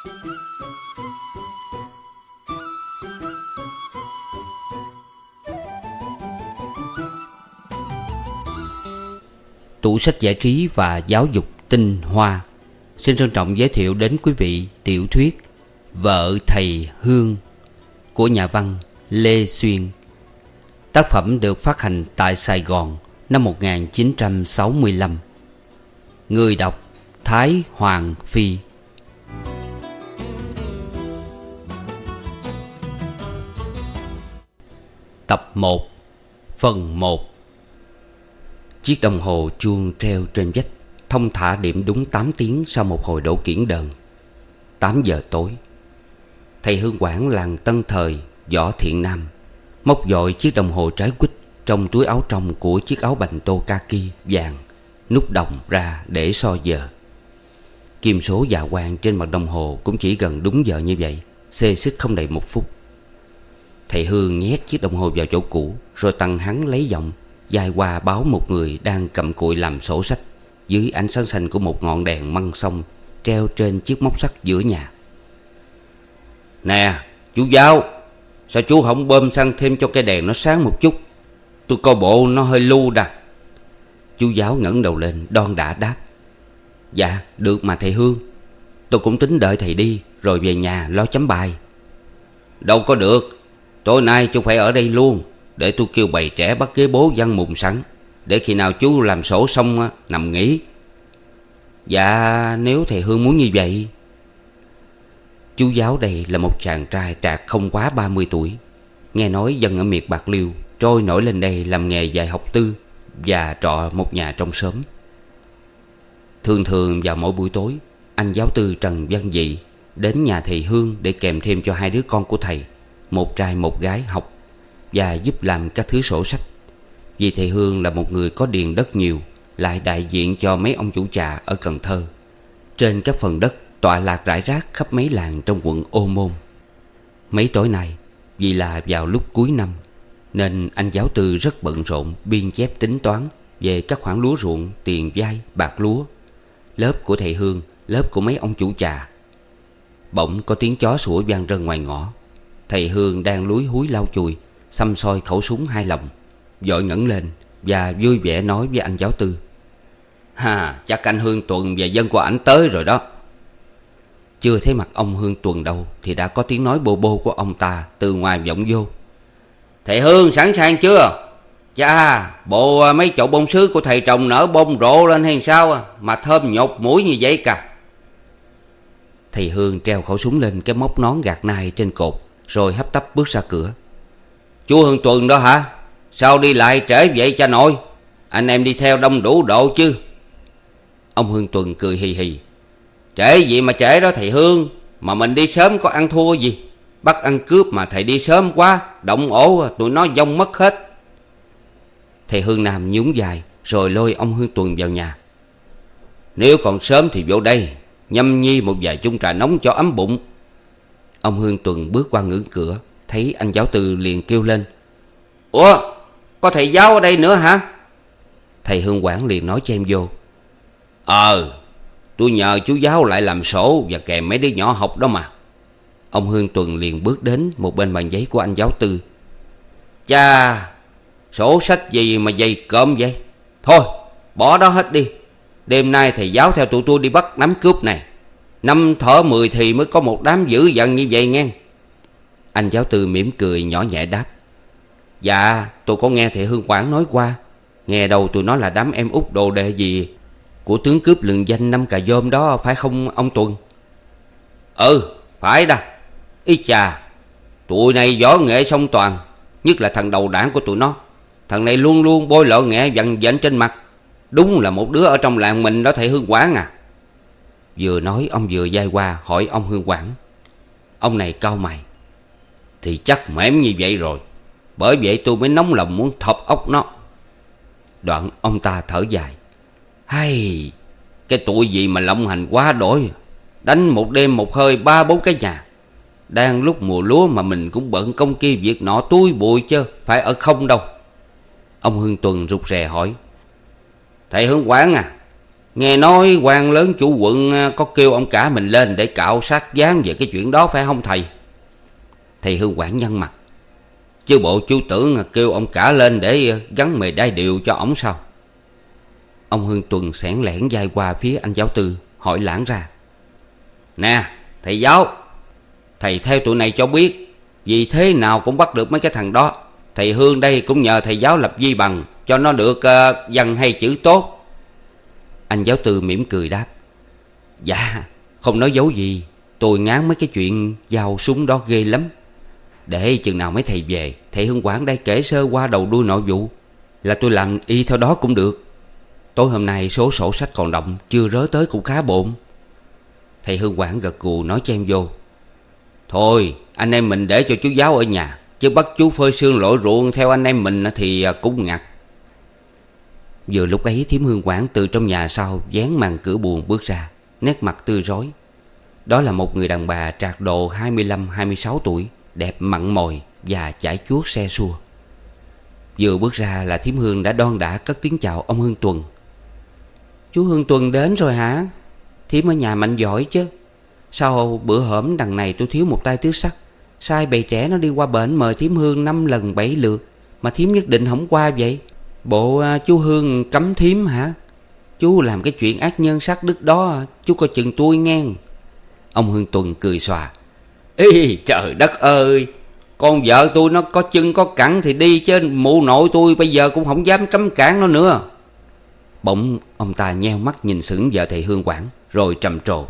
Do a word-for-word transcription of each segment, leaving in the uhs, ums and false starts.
Tủ sách giải trí và giáo dục tinh hoa xin trân trọng giới thiệu đến quý vị tiểu thuyết Vợ Thầy Hương của nhà văn Lê Xuyên. Tác phẩm được phát hành tại Sài Gòn năm một nghìn chín trăm sáu mươi lăm. Người đọc Thái Hoàng Phi. Tập một. Phần một. Chiếc đồng hồ chuông treo trên vách thông thả điểm đúng tám tiếng sau một hồi đổ kiển đờn. Tám giờ tối. Thầy Hương quản làng Tân Thời, Võ Thiện Nam móc dội chiếc đồng hồ trái quýt trong túi áo trong của chiếc áo bành tô kaki vàng nút đồng ra để so giờ. Kim số dạ quang trên mặt đồng hồ cũng chỉ gần đúng giờ như vậy, xê xích không đầy một phút. Thầy Hương nhét chiếc đồng hồ vào chỗ cũ, rồi tăng hắn lấy giọng dài qua báo một người đang cầm cụi làm sổ sách dưới ánh sáng xanh của một ngọn đèn măng sông treo trên chiếc móc sắt giữa nhà. Nè chú Giáo, sao chú không bơm xăng thêm cho cái đèn nó sáng một chút? Tôi coi bộ nó hơi lu đà. Chú Giáo ngẩng đầu lên đon đả đáp: Dạ được mà thầy Hương. Tôi cũng tính đợi thầy đi rồi về nhà lo chấm bài. Đâu có được, tối nay chú phải ở đây luôn, để tôi kêu bầy trẻ bắt ghế bố văn mùng sẵn, để khi nào chú làm sổ xong nằm nghỉ. Dạ nếu thầy Hương muốn như vậy. Chú Giáo đây là một chàng trai trạc không quá ba mươi tuổi, nghe nói dân ở miệt Bạc Liêu trôi nổi lên đây làm nghề dạy học tư và trọ một nhà trong xóm. Thường thường vào mỗi buổi tối, anh giáo tư Trần Văn Dị đến nhà thầy Hương để kèm thêm cho hai đứa con của thầy, một trai một gái, học và giúp làm các thứ sổ sách. Vì thầy Hương là một người có điền đất nhiều, lại đại diện cho mấy ông chủ trà ở Cần Thơ, trên các phần đất tọa lạc rải rác khắp mấy làng trong quận Ô Môn. Mấy tối nay, vì là vào lúc cuối năm, nên anh giáo tư rất bận rộn biên chép tính toán về các khoản lúa ruộng, tiền vay, bạc lúa. Lớp của thầy Hương, lớp của mấy ông chủ trà. Bỗng có tiếng chó sủa vang rân ngoài ngõ. Thầy Hương đang lúi húi lau chùi, xăm soi khẩu súng hai lòng, vội ngẩng lên và vui vẻ nói với anh giáo tư: Ha, chắc anh Hương Tuần và dân của ảnh tới rồi đó. Chưa thấy mặt ông Hương Tuần đâu thì đã có tiếng nói bô bô của ông ta từ ngoài vọng vô: Thầy Hương sẵn sàng chưa? Chà, bộ mấy chậu bông sứ của thầy trồng nở bông rộ lên hay sao mà thơm nhột mũi như vậy cả. Thầy Hương treo khẩu súng lên cái móc nón gạt nai trên cột, rồi hấp tấp bước ra cửa. Chú Hương Tuần đó hả? Sao đi lại trễ vậy cha nội? Anh em đi theo đông đủ độ chứ? Ông Hương Tuần cười hì hì: Trễ gì mà trễ đó thầy Hương, mà mình đi sớm có ăn thua gì. Bắt ăn cướp mà thầy đi sớm quá, động ổ tụi nó vong mất hết. Thầy Hương Nam nhún vai rồi lôi ông Hương Tuần vào nhà. Nếu còn sớm thì vô đây nhâm nhi một vài chung trà nóng cho ấm bụng. Ông Hương Tuần bước qua ngưỡng cửa, thấy anh giáo tư liền kêu lên: Ủa, có thầy giáo ở đây nữa hả? Thầy Hương quản liền nói cho em vô: Ờ, tôi nhờ chú giáo lại làm sổ và kèm mấy đứa nhỏ học đó mà. Ông Hương Tuần liền bước đến một bên bàn giấy của anh giáo tư. Chà, sổ sách gì mà dày cộm vậy? Thôi, bỏ đó hết đi. Đêm nay thầy giáo theo tụi tôi đi bắt đám cướp này. Năm thở mười thì mới có một đám dữ dằn như vậy nghe. Anh giáo tư mỉm cười nhỏ nhẹ đáp: Dạ, tôi có nghe thầy Hương quản nói qua. Nghe đâu tụi nó là đám em út đồ đệ gì của tướng cướp lừng danh năm Cà Dôm đó, phải không ông Tuần? Ừ, phải đó. Ý chà, tụi này võ nghệ song toàn, nhất là thằng đầu đảng của tụi nó. Thằng này luôn luôn bôi lọ nghệ vằn vện trên mặt. Đúng là một đứa ở trong làng mình đó thầy Hương quản à. Vừa nói ông vừa vai qua hỏi ông Hương quản. Ông này cau mày: Thì chắc mẻm như vậy rồi, bởi vậy tôi mới nóng lòng muốn thọc ốc nó. Đoạn ông ta thở dài: Hay, cái tụi gì mà lộng hành quá đổi, đánh một đêm một hơi ba bốn cái nhà. Đang lúc mùa lúa mà mình cũng bận công kia việc nọ túi bụi chứ phải ở không đâu. Ông Hương Tuần rụt rè hỏi: Thầy Hương quản à, Nghe nói quan lớn chủ quận có kêu ông cả mình lên để cạo sát dán về cái chuyện đó phải không thầy? Thầy Hương Quảng nhăn mặt. Chứ bộ chú tưởng kêu ông cả lên để gắn mề đai điều cho ổng sao? Ông Hương Tuần xẻn lẻn vai qua phía anh giáo tư, hỏi lãng ra. Nè thầy giáo, thầy theo tụi này cho biết, vì thế nào cũng bắt được mấy cái thằng đó. Thầy Hương đây cũng nhờ thầy giáo lập vi bằng cho nó được uh, văn hay chữ tốt. Anh giáo tư mỉm cười đáp. Dạ không nói dấu gì, tôi ngán mấy cái chuyện giao súng đó ghê lắm. Để chừng nào mấy thầy về, thầy Hương Quảng đây kể sơ qua đầu đuôi nội vụ là tôi làm y theo đó cũng được. Tối hôm nay số sổ sách còn động, chưa rớ tới cũng khá bộn. Thầy Hương Quảng gật gù nói cho em vô. Thôi anh em mình để cho chú giáo ở nhà, chứ bắt chú phơi sương lội ruộng theo anh em mình thì cũng ngặt. Vừa lúc ấy thím Hương Quảng từ trong nhà sau dán màn cửa buồn bước ra, nét mặt tươi rói. Đó là một người đàn bà trạc độ hai mươi lăm hai mươi sáu tuổi, đẹp mặn mòi và chải chuốt xe xua. Vừa bước ra là thím Hương đã đon đả cất tiếng chào ông Hương Tuần. Chú Hương Tuần đến rồi hả? Thím ở nhà mạnh giỏi chứ. Sao bữa hổm đằng này tôi thiếu một tay tứ sắc, sai bầy trẻ nó đi qua bển mời thím Hương năm lần bảy lượt mà thím nhất định không qua vậy? Bộ uh, chú Hương cấm thím hả? Chú làm cái chuyện ác nhân sát đức đó, chú coi chừng tôi ngang. Ông Hương Tuần cười xòa. Ê trời đất ơi, con vợ tôi nó có chân có cẳng thì đi, chứ mụ nội tôi bây giờ cũng không dám cấm cản nó nữa. Bỗng ông ta nheo mắt nhìn sững vợ thầy Hương Quảng, rồi trầm trồ.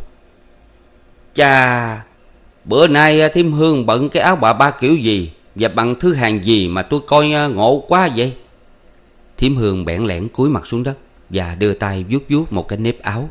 Chà, bữa nay thím Hương bận cái áo bà ba kiểu gì và bằng thứ hàng gì mà tôi coi ngộ quá vậy? Thím Hương bẽn lẽn cúi mặt xuống đất và đưa tay vuốt vuốt một cái nếp áo.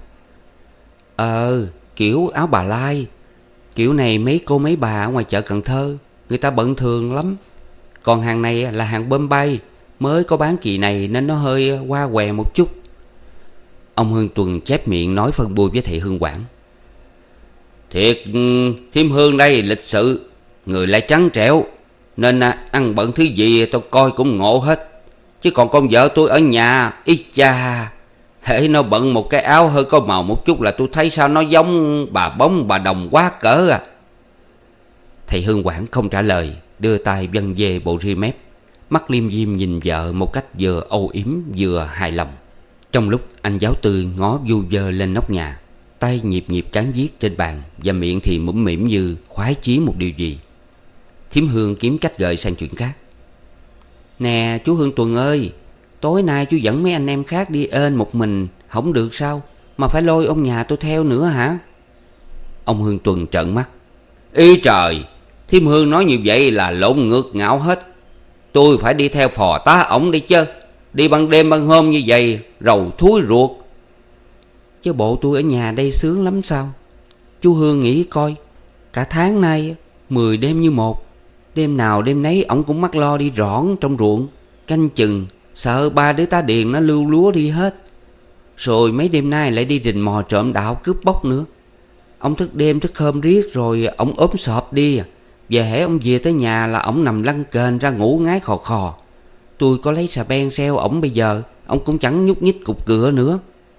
Ờ, kiểu áo bà Lai. Kiểu này mấy cô mấy bà ở ngoài chợ Cần Thơ người ta bận thường lắm. Còn hàng này là hàng Bombay, mới có bán kỳ này nên nó hơi qua què một chút. Ông Hương Tuần chép miệng nói phân bua với thầy Hương Quảng. Thiệt, thím Hương đây lịch sự, người lại trắng trẻo, nên ăn bận thứ gì tôi coi cũng ngộ hết. Chứ còn con vợ tôi ở nhà, ý cha, hễ nó bận một cái áo hơi có màu một chút là tôi thấy sao nó giống bà bóng bà đồng quá cỡ à. Thầy Hương Quảng không trả lời, đưa tay vân về bộ ri mép, mắt liêm diêm nhìn vợ một cách vừa âu yếm vừa hài lòng. Trong lúc anh giáo tư ngó vu vơ lên nóc nhà, tay nhịp nhịp cán viết trên bàn và miệng thì mũm mỉm như khoái chí một điều gì, thím Hương kiếm cách gợi sang chuyện khác. Nè chú Hương Tuần ơi, tối nay chú dẫn mấy anh em khác đi ên một mình không được sao, mà phải lôi ông nhà tôi theo nữa hả? Ông Hương Tuần trợn mắt. Ý trời, thím Hương nói như vậy là lộn ngược ngạo hết. Tôi phải đi theo phò tá ổng đi chứ. Đi ban đêm ban hôm như vậy rầu thúi ruột. Chứ bộ tôi ở nhà đây sướng lắm sao? Chú Hương nghĩ coi, cả tháng nay mười đêm như một, đêm nào đêm nấy ổng cũng mắc lo đi rõn trong ruộng canh chừng, sợ ba đứa tá điền nó lưu lúa đi hết. Rồi mấy đêm nay lại đi rình mò trộm đạo cướp bóc nữa. Ông thức đêm thức hôm riết rồi ổng ốm sọp đi à. Về hễ ông về tới nhà là ổng nằm lăn kềnh ra ngủ ngái khò khò. Tôi có lấy xà beng xeo ổng bây giờ ông cũng chẳng nhúc nhích cục cửa nữa.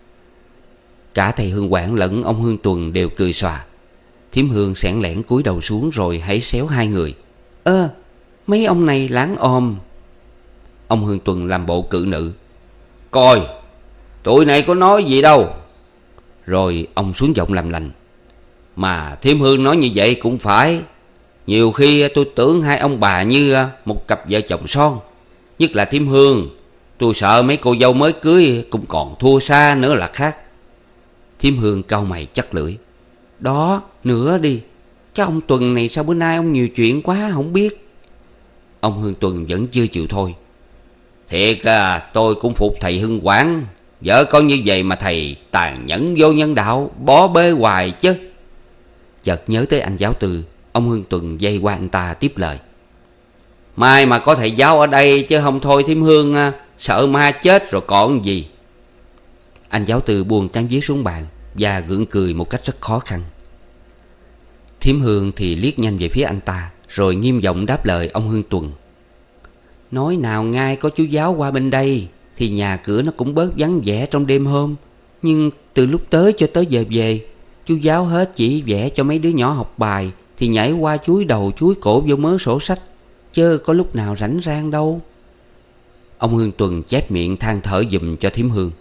Cả thầy Hương Quảng lẫn ông Hương Tuần đều cười xòa. Thím Hương xẻn lẻn cúi đầu xuống rồi hãy xéo hai người. Ơ, mấy ông này láng ồm. Ông Hương Tuần làm bộ cự nữ. Coi, tụi này có nói gì đâu. Rồi ông xuống giọng làm lành. Mà thím Hương nói như vậy cũng phải. Nhiều khi tôi tưởng hai ông bà như một cặp vợ chồng son. Nhất là thím Hương, tôi sợ mấy cô dâu mới cưới cũng còn thua xa nữa là khác. Thím Hương cau mày chắc lưỡi. Đó, nữa đi. Chứ ông Tuần này sao bữa nay ông nhiều chuyện quá không biết. Ông Hương Tuần vẫn chưa chịu thôi. Thiệt à, tôi cũng phục thầy Hương Quảng. Vợ con như vậy mà thầy tàn nhẫn vô nhân đạo, bó bê hoài chứ. Chợt nhớ tới anh giáo tư, ông Hương Tuần dây qua anh ta tiếp lời. Mai mà có thầy giáo ở đây chứ không thôi thím Hương sợ ma chết rồi còn gì. Anh giáo tư buông trang viết xuống bàn và gượng cười một cách rất khó khăn. Thím Hương thì liếc nhanh về phía anh ta, rồi nghiêm giọng đáp lời ông Hương Tuần. Nói nào ngay có chú giáo qua bên đây thì nhà cửa nó cũng bớt vắng vẻ trong đêm hôm. Nhưng từ lúc tới cho tới giờ về, chú giáo hết chỉ vẽ cho mấy đứa nhỏ học bài thì nhảy qua chúi đầu chúi cổ vô mớ sổ sách, chớ có lúc nào rảnh rang đâu. Ông Hương Tuần chép miệng than thở giùm cho thím Hương.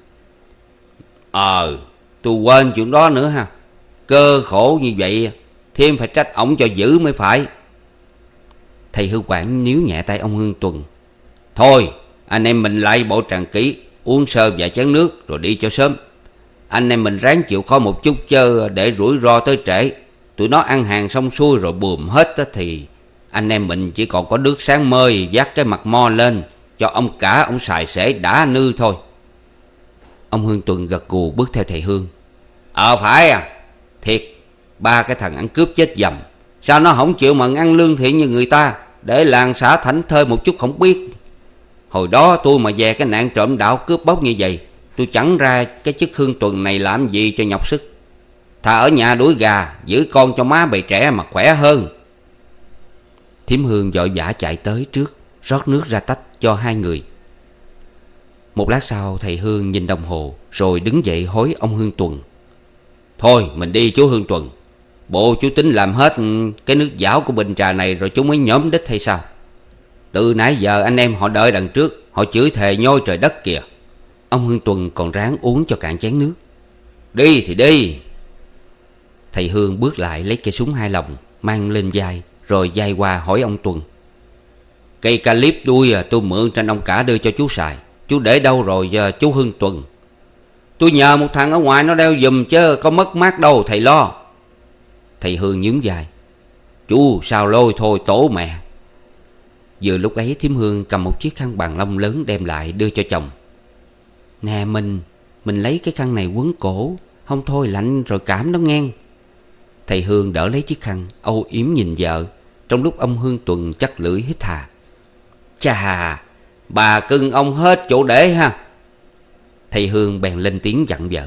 Ờ tôi quên chuyện đó nữa ha. Cơ khổ như vậy Thêm phải trách ổng cho dữ mới phải. Thầy Hư Quảng níu nhẹ tay ông Hương Tuần. Thôi anh em mình lại bộ tràng kỹ, uống sơ vài chén nước rồi đi cho sớm. Anh em mình ráng chịu khó một chút, chứ để rủi ro tới trễ, tụi nó ăn hàng xong xuôi rồi buồm hết thì anh em mình chỉ còn có nước sáng mơi vác cái mặt mo lên cho ông cả ông xài xể đã nư thôi. Ông Hương Tuần gật gù bước theo thầy Hương. Ờ phải à. Thiệt, ba cái thằng ăn cướp chết dầm, sao nó không chịu mà ăn lương thiện như người ta, để làng xã thảnh thơi một chút không biết. Hồi đó tôi mà về cái nạn trộm đạo cướp bóc như vậy, tôi chẳng ra cái chức Hương Tuần này làm gì cho nhọc sức. Thà ở nhà đuổi gà giữ con cho má bầy trẻ mà khỏe hơn. Thím Hương vội vã chạy tới trước, rót nước ra tách cho hai người. Một lát sau thầy Hương nhìn đồng hồ rồi đứng dậy hối ông Hương Tuần. Thôi mình đi chú Hương Tuần. Bộ chú tính làm hết cái nước dảo của bình trà này rồi chú mới nhóm đích hay sao? Từ nãy giờ anh em họ đợi đằng trước, họ chửi thề nhoi trời đất kìa. Ông Hương Tuần còn ráng uống cho cạn chén nước. Đi thì đi. Thầy Hương bước lại lấy cây súng hai lồng mang lên vai, rồi vai qua hỏi ông Tuần. Cây ca líp đuôi à, tôi mượn trên ông cả đưa cho chú xài, chú để đâu rồi chú Hương Tuần? Tôi nhờ một thằng ở ngoài nó đeo giùm chứ có mất mát đâu thầy lo. Thầy Hương nhún vai. Chú sao lôi thôi tổ mẹ. Vừa lúc ấy thím Hương cầm một chiếc khăn bằng lông lớn đem lại đưa cho chồng. Nè mình, mình lấy cái khăn này quấn cổ, không thôi lạnh rồi cảm đó nghe. Thầy Hương đỡ lấy chiếc khăn, âu yếm nhìn vợ, trong lúc ông Hương Tuần chắc lưỡi hít hà. Chà, bà cưng ông hết chỗ để ha. Thầy Hương bèn lên tiếng dặn vợ.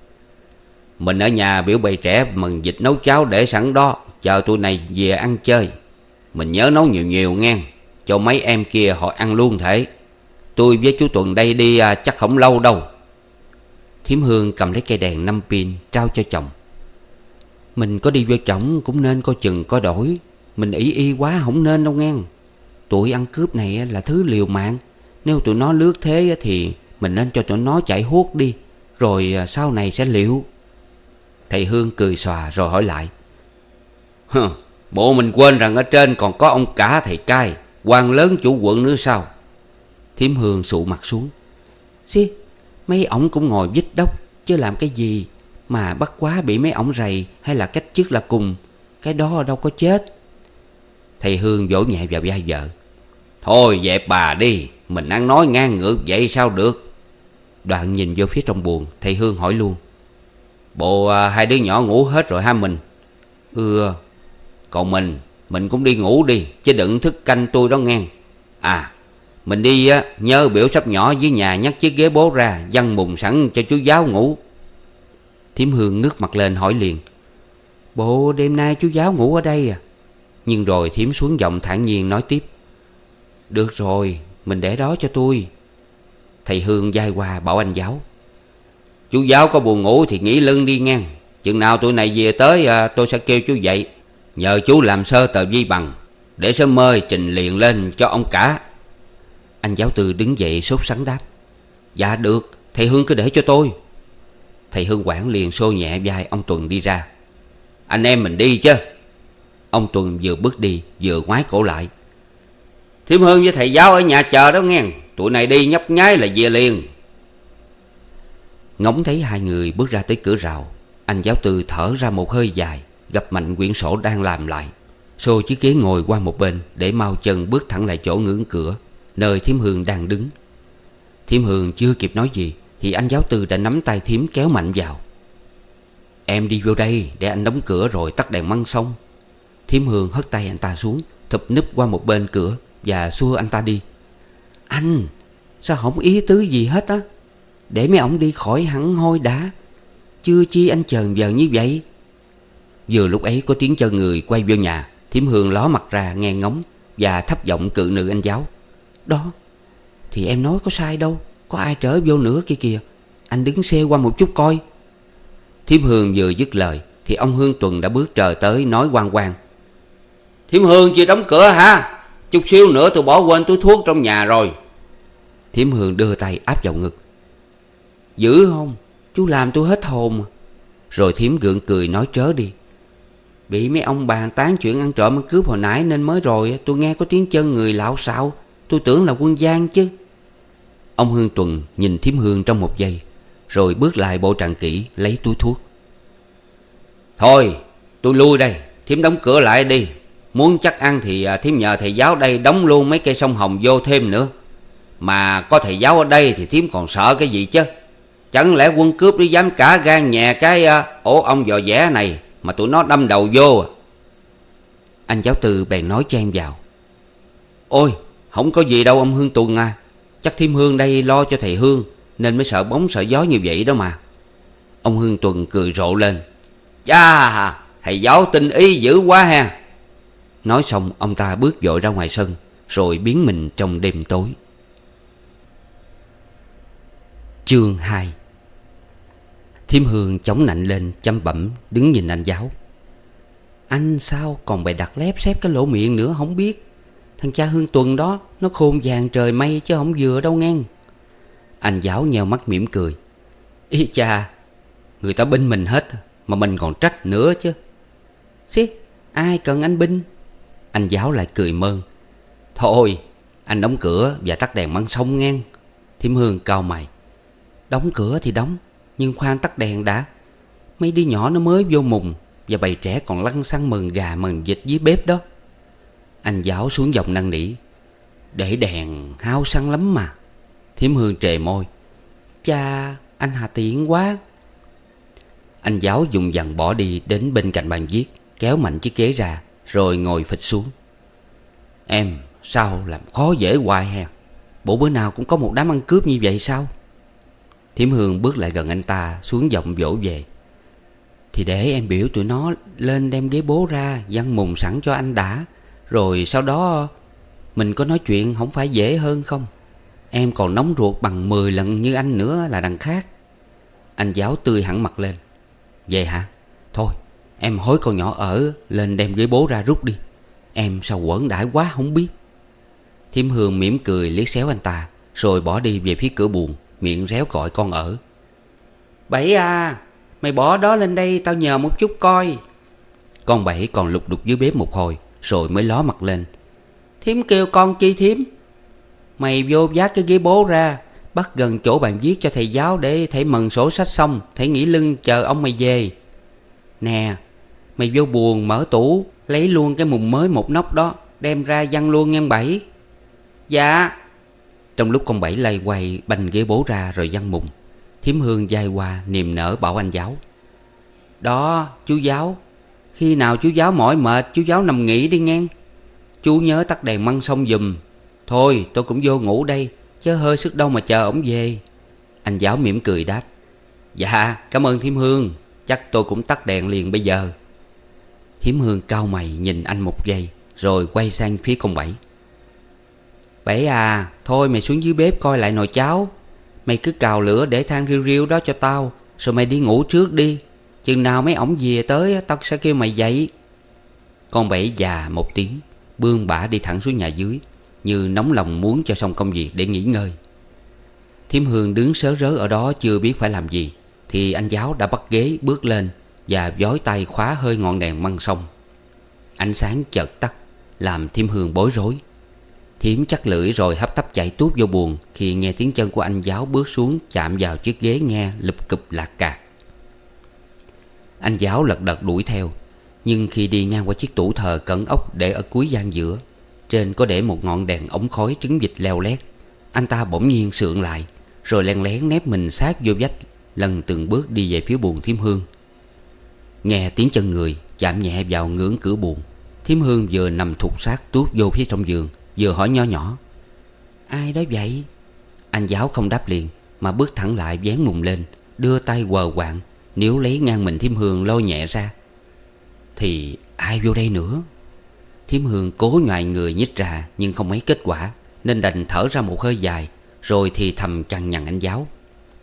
Mình ở nhà biểu bầy trẻ mần vịt nấu cháo để sẵn đó, chờ tụi này về ăn chơi. Mình nhớ nấu nhiều nhiều nghe, cho mấy em kia họ ăn luôn thể. Tôi với chú Tuần đây đi à, chắc không lâu đâu. Thím Hương cầm lấy cây đèn năm pin trao cho chồng. Mình có đi vô chổng cũng nên coi chừng coi đổi. Mình ỷ y quá không nên đâu nghe. Tụi ăn cướp này là thứ liều mạng. Nếu tụi nó lướt thế thì mình nên cho tụi nó chạy hốt đi, rồi sau này sẽ liệu. Thầy Hương cười xòa rồi hỏi lại. Hừ, bộ mình quên rằng ở trên còn có ông cả thầy cai, quan lớn chủ quận nữa sao? Thím Hương sụ mặt xuống. Xí, mấy ổng cũng ngồi vít đốc chứ làm cái gì mà bắt quá bị mấy ổng rầy hay là cách chức là cùng. Cái đó đâu có chết. Thầy Hương vỗ nhẹ vào vai vợ. Thôi dẹp bà đi, mình ăn nói ngang ngược vậy sao được. Đoạn nhìn vô phía trong buồng, thầy Hương hỏi luôn. Bộ à, hai đứa nhỏ ngủ hết rồi ha mình? Ừ. Còn mình, mình cũng đi ngủ đi, chứ đừng thức canh tôi đó nghe. À, mình đi á, nhớ biểu sắp nhỏ dưới nhà nhắc chiếc ghế bố ra, văng mùng sẵn cho chú giáo ngủ. Thím Hương ngước mặt lên hỏi liền. Bộ đêm nay chú giáo ngủ ở đây à? Nhưng rồi thím xuống giọng thản nhiên nói tiếp. Được rồi, mình để đó cho tôi. Thầy Hương vai qua bảo anh giáo. Chú giáo có buồn ngủ thì nghỉ lưng đi nghe. Chừng nào tụi này về tới à, tôi sẽ kêu chú dậy, nhờ chú làm sơ tờ vi bằng, để sớm mơi trình liền lên cho ông cả. Anh giáo Tư đứng dậy sốt sắng đáp. Dạ được, thầy Hương cứ để cho tôi. Thầy Hương Quảng liền xô nhẹ vai ông Tuần đi ra. Anh em mình đi chứ. Ông Tuần vừa bước đi vừa ngoái cổ lại. Thím Hương với thầy giáo ở nhà chờ đó nghe. Tụi này đi nhấp nháy là về liền. Ngóng thấy hai người bước ra tới cửa rào, anh giáo Tư thở ra một hơi dài, gập mạnh quyển sổ đang làm lại, xô chiếc ghế ngồi qua một bên để mau chân bước thẳng lại chỗ ngưỡng cửa, nơi thím Hương đang đứng. Thím Hương chưa kịp nói gì thì anh giáo Tư đã nắm tay thím kéo mạnh vào. Em đi vô đây để anh đóng cửa rồi tắt đèn măng xong. Thím Hương hất tay anh ta xuống, thụp núp qua một bên cửa và xua anh ta đi. Anh, sao không ý tứ gì hết á? Để mấy ổng đi khỏi hẳn hôi đã, chưa chi anh chờn vờn như vậy. Vừa lúc ấy có tiếng chân người quay vô nhà. Thím Hương ló mặt ra nghe ngóng và thấp giọng cự nữ anh giáo. Đó, thì em nói có sai đâu, có ai trở vô nữa kia kìa. Anh đứng xe qua một chút coi. Thiếm Hương vừa dứt lời thì ông Hương Tuần đã bước trời tới nói quang quang: Thiếm Hương chưa đóng cửa hả? Chút xíu nữa tôi bỏ quên túi thuốc trong nhà rồi. Thiếm Hương đưa tay áp vào ngực: Dữ không? Chú làm tôi hết hồn. Rồi Thiếm gượng cười nói trớ đi: Bị mấy ông bàn tán chuyện ăn trộm ăn cướp hồi nãy nên mới rồi tôi nghe có tiếng chân người lạo xạo, tôi tưởng là quân gian chứ. Ông Hương Tuần nhìn Thiếm Hương trong một giây, rồi bước lại bộ tràng kỹ lấy túi thuốc. Thôi tôi lui đây, Thiếm đóng cửa lại đi. Muốn chắc ăn thì Thiếm nhờ thầy giáo đây đóng luôn mấy cây sông hồng vô thêm nữa. Mà có thầy giáo ở đây thì Thiếm còn sợ cái gì chứ? Chẳng lẽ quân cướp nó dám cả gan nhè cái uh, ổ ong dò dẻ này mà tụi nó đâm đầu vô à? Anh giáo Tư bèn nói chen vào: Ôi không có gì đâu ông Hương Tuần à. Chắc Thiếm Hương đây lo cho thầy Hương nên mới sợ bóng sợ gió như vậy đó mà. Ông Hương Tuần cười rộ lên: Chà, thầy giáo tinh ý dữ quá ha. Nói xong ông ta bước vội ra ngoài sân, rồi biến mình trong đêm tối. Chương hai. Thiếm Hương chống nạnh lên chăm bẩm đứng nhìn anh giáo: Anh sao còn bày đặt lép xép cái lỗ miệng nữa không biết? Thằng cha Hương Tuần đó nó khôn vàng trời mây chứ không vừa đâu ngang. Anh giáo nheo mắt mỉm cười: Ý cha, người ta binh mình hết mà mình còn trách nữa chứ. Xí, ai cần anh binh? Anh giáo lại cười mơn: Thôi anh đóng cửa và tắt đèn măng sông ngang. Thiếm Hương cau mày: Đóng cửa thì đóng, nhưng khoan tắt đèn đã. Mấy đứa nhỏ nó mới vô mùng, và bầy trẻ còn lăn xăng mần gà mần vịt dưới bếp đó. Anh giáo xuống giọng năn nỉ: Để đèn hao xăng lắm mà. Thiếm Hương trề môi: Cha, anh hà tiện quá. Anh giáo dùng dằn bỏ đi đến bên cạnh bàn viết, kéo mạnh chiếc ghế ra, rồi ngồi phịch xuống. Em sao làm khó dễ hoài ha? Bộ bữa nào cũng có một đám ăn cướp như vậy sao? Thiếm Hương bước lại gần anh ta, xuống giọng vỗ về: Thì để em biểu tụi nó lên đem ghế bố ra văng mùng sẵn cho anh đã. Rồi sau đó mình có nói chuyện không phải dễ hơn không? Em còn nóng ruột bằng mười lần như anh nữa là đằng khác. Anh giáo tươi hẳn mặt lên: Vậy hả? Thôi em hối con nhỏ ở lên đem ghế bố ra rút đi. Em sao quẩn đãi quá không biết. Thiếm Hương mỉm cười liếc xéo anh ta, rồi bỏ đi về phía cửa buồng, miệng réo gọi con ở: Bảy à, mày bỏ đó lên đây tao nhờ một chút coi. Con Bảy còn lục đục dưới bếp một hồi, rồi mới ló mặt lên: Thiếm kêu con chi Thiếm? Mày vô vác cái ghế bố ra, bắt gần chỗ bàn viết cho thầy giáo để thầy mần sổ sách xong, thầy nghỉ lưng chờ ông mày về. Nè, mày vô buồng mở tủ, lấy luôn cái mùng mới một nóc đó, đem ra văng luôn nghe Bảy. Dạ. Trong lúc con Bảy lay quay banh ghế bố ra rồi văng mùng, Thiếm Hương vai qua niềm nở bảo anh giáo: Đó chú giáo, khi nào chú giáo mỏi mệt chú giáo nằm nghỉ đi ngang. Chú nhớ tắt đèn măng sông giùm. Thôi tôi cũng vô ngủ đây, chứ hơi sức đâu mà chờ ổng về. Anh giáo mỉm cười đáp: Dạ cảm ơn Thiếm Hương, chắc tôi cũng tắt đèn liền bây giờ. Thiếm Hương cau mày nhìn anh một giây, rồi quay sang phía con Bảy: Bảy à, thôi mày xuống dưới bếp coi lại nồi cháo. Mày cứ cào lửa để than riu riu đó cho tao, rồi mày đi ngủ trước đi. Chừng nào mấy ổng về tới tao sẽ kêu mày dậy. Con Bảy già một tiếng, bươn bả đi thẳng xuống nhà dưới, như nóng lòng muốn cho xong công việc để nghỉ ngơi. Thiếm Hương đứng sớ rớ ở đó chưa biết phải làm gì, thì anh giáo đã bắt ghế bước lên và vói tay khóa hơi ngọn đèn măng sông. Ánh sáng chợt tắt, làm Thiếm Hương bối rối. Thiếm chắc lưỡi rồi hấp tấp chạy tuốt vô buồng, khi nghe tiếng chân của anh giáo bước xuống chạm vào chiếc ghế nghe lụp cụp lạc cạc. Anh giáo lật đật đuổi theo, nhưng khi đi ngang qua chiếc tủ thờ cẩn ốc để ở cuối gian giữa, trên có để một ngọn đèn ống khói trứng vịt leo lét, anh ta bỗng nhiên sượng lại, rồi len lén nép mình sát vô vách, lần từng bước đi về phía buồng Thiếm Hương. Nghe tiếng chân người chạm nhẹ vào ngưỡng cửa buồng, Thiếm Hương vừa nằm thụt sát tuốt vô phía trong giường, vừa hỏi nho nhỏ: Ai đó vậy? Anh giáo không đáp liền, mà bước thẳng lại vén mùng lên, đưa tay quờ quạng níu lấy ngang mình Thiếm Hương lôi nhẹ ra. Thì ai vô đây nữa? Thiếm Hương cố nhoài người nhích ra, nhưng không mấy kết quả, nên đành thở ra một hơi dài, rồi thì thầm cằn nhằn anh giáo: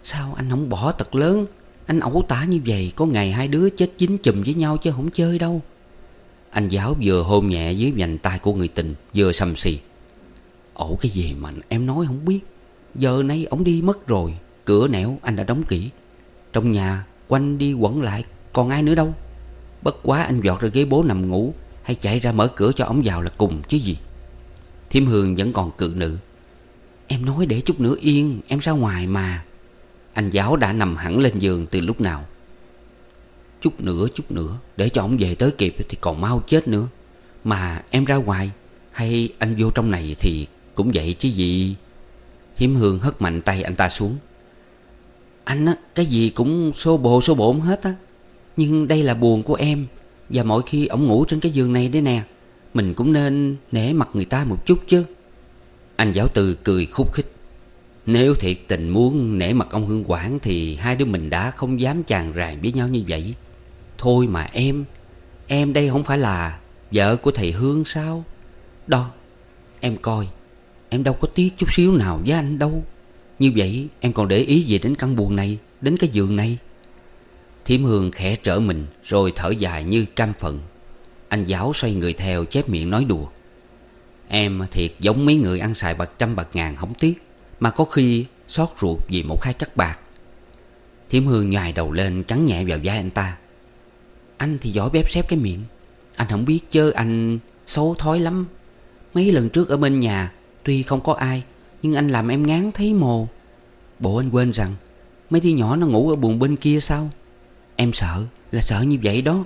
Sao anh không bỏ tật lớn? Anh ẩu tả như vậy có ngày hai đứa chết chín chùm với nhau chứ không chơi đâu. Anh giáo vừa hôn nhẹ dưới vành tay của người tình, vừa sầm xì. Ẩu cái gì mà em nói không biết. Giờ nay ổng đi mất rồi, cửa nẻo anh đã đóng kỹ. Trong nhà quanh đi quẩn lại còn ai nữa đâu. Bất quá anh vọt ra ghế bố nằm ngủ, hay chạy ra mở cửa cho ổng vào là cùng chứ gì. Thím Hương vẫn còn cự nữ. Em nói để chút nữa yên, em ra ngoài mà. Anh giáo đã nằm hẳn lên giường từ lúc nào. Chút nữa chút nữa để cho ổng về tới kịp thì còn mau chết nữa. Mà em ra ngoài hay anh vô trong này thì cũng vậy chứ gì. Thím Hương hất mạnh tay anh ta xuống. Anh á, cái gì cũng xô bồ xô bộn hết á. Nhưng đây là buồn của em. Và mỗi khi ổng ngủ trên cái giường này đấy nè, mình cũng nên nể mặt người ta một chút chứ. Anh giáo Tư cười khúc khích. Nếu thiệt tình muốn nể mặt ông Hương Quảng thì hai đứa mình đã không dám chàng ràng với nhau như vậy. Thôi mà em, em đây không phải là vợ của thầy Hương sao? Đó, em coi, em đâu có tiếc chút xíu nào với anh đâu. Như vậy em còn để ý gì đến căn buồng này, đến cái giường này? Thím Hương khẽ trở mình rồi thở dài như cam phận. Anh giáo xoay người theo, chép miệng nói đùa. Em thiệt giống mấy người ăn xài bạc trăm bạc ngàn không tiếc, mà có khi xót ruột vì một hai cắc bạc. Thím Hương nhoài đầu lên cắn nhẹ vào vai anh ta. Anh thì giỏi bếp xếp cái miệng. Anh không biết chứ anh xấu thói lắm. Mấy lần trước ở bên nhà, tuy không có ai, nhưng anh làm em ngán thấy mồ. Bộ anh quên rằng mấy đứa nhỏ nó ngủ ở buồng bên kia sao? Em sợ là sợ như vậy đó.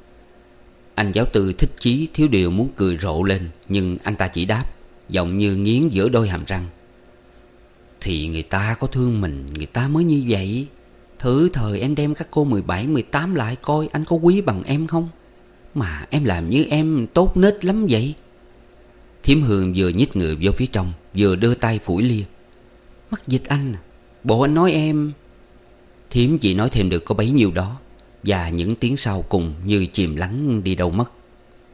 Anh giáo Tư thích chí thiếu điều muốn cười rộ lên, nhưng anh ta chỉ đáp, giọng như nghiến giữa đôi hàm răng. Thì người ta có thương mình, người ta mới như vậy. Thử thời em đem các cô mười bảy, mười tám lại coi anh có quý bằng em không? Mà em làm như em tốt nết lắm vậy. Thím Hương vừa nhích người vô phía trong, vừa đưa tay phủi lia. Mắc dịch anh à, bộ anh nói em. Thím chỉ nói thêm được có bấy nhiêu đó, và những tiếng sau cùng như chìm lắng đi đâu mất.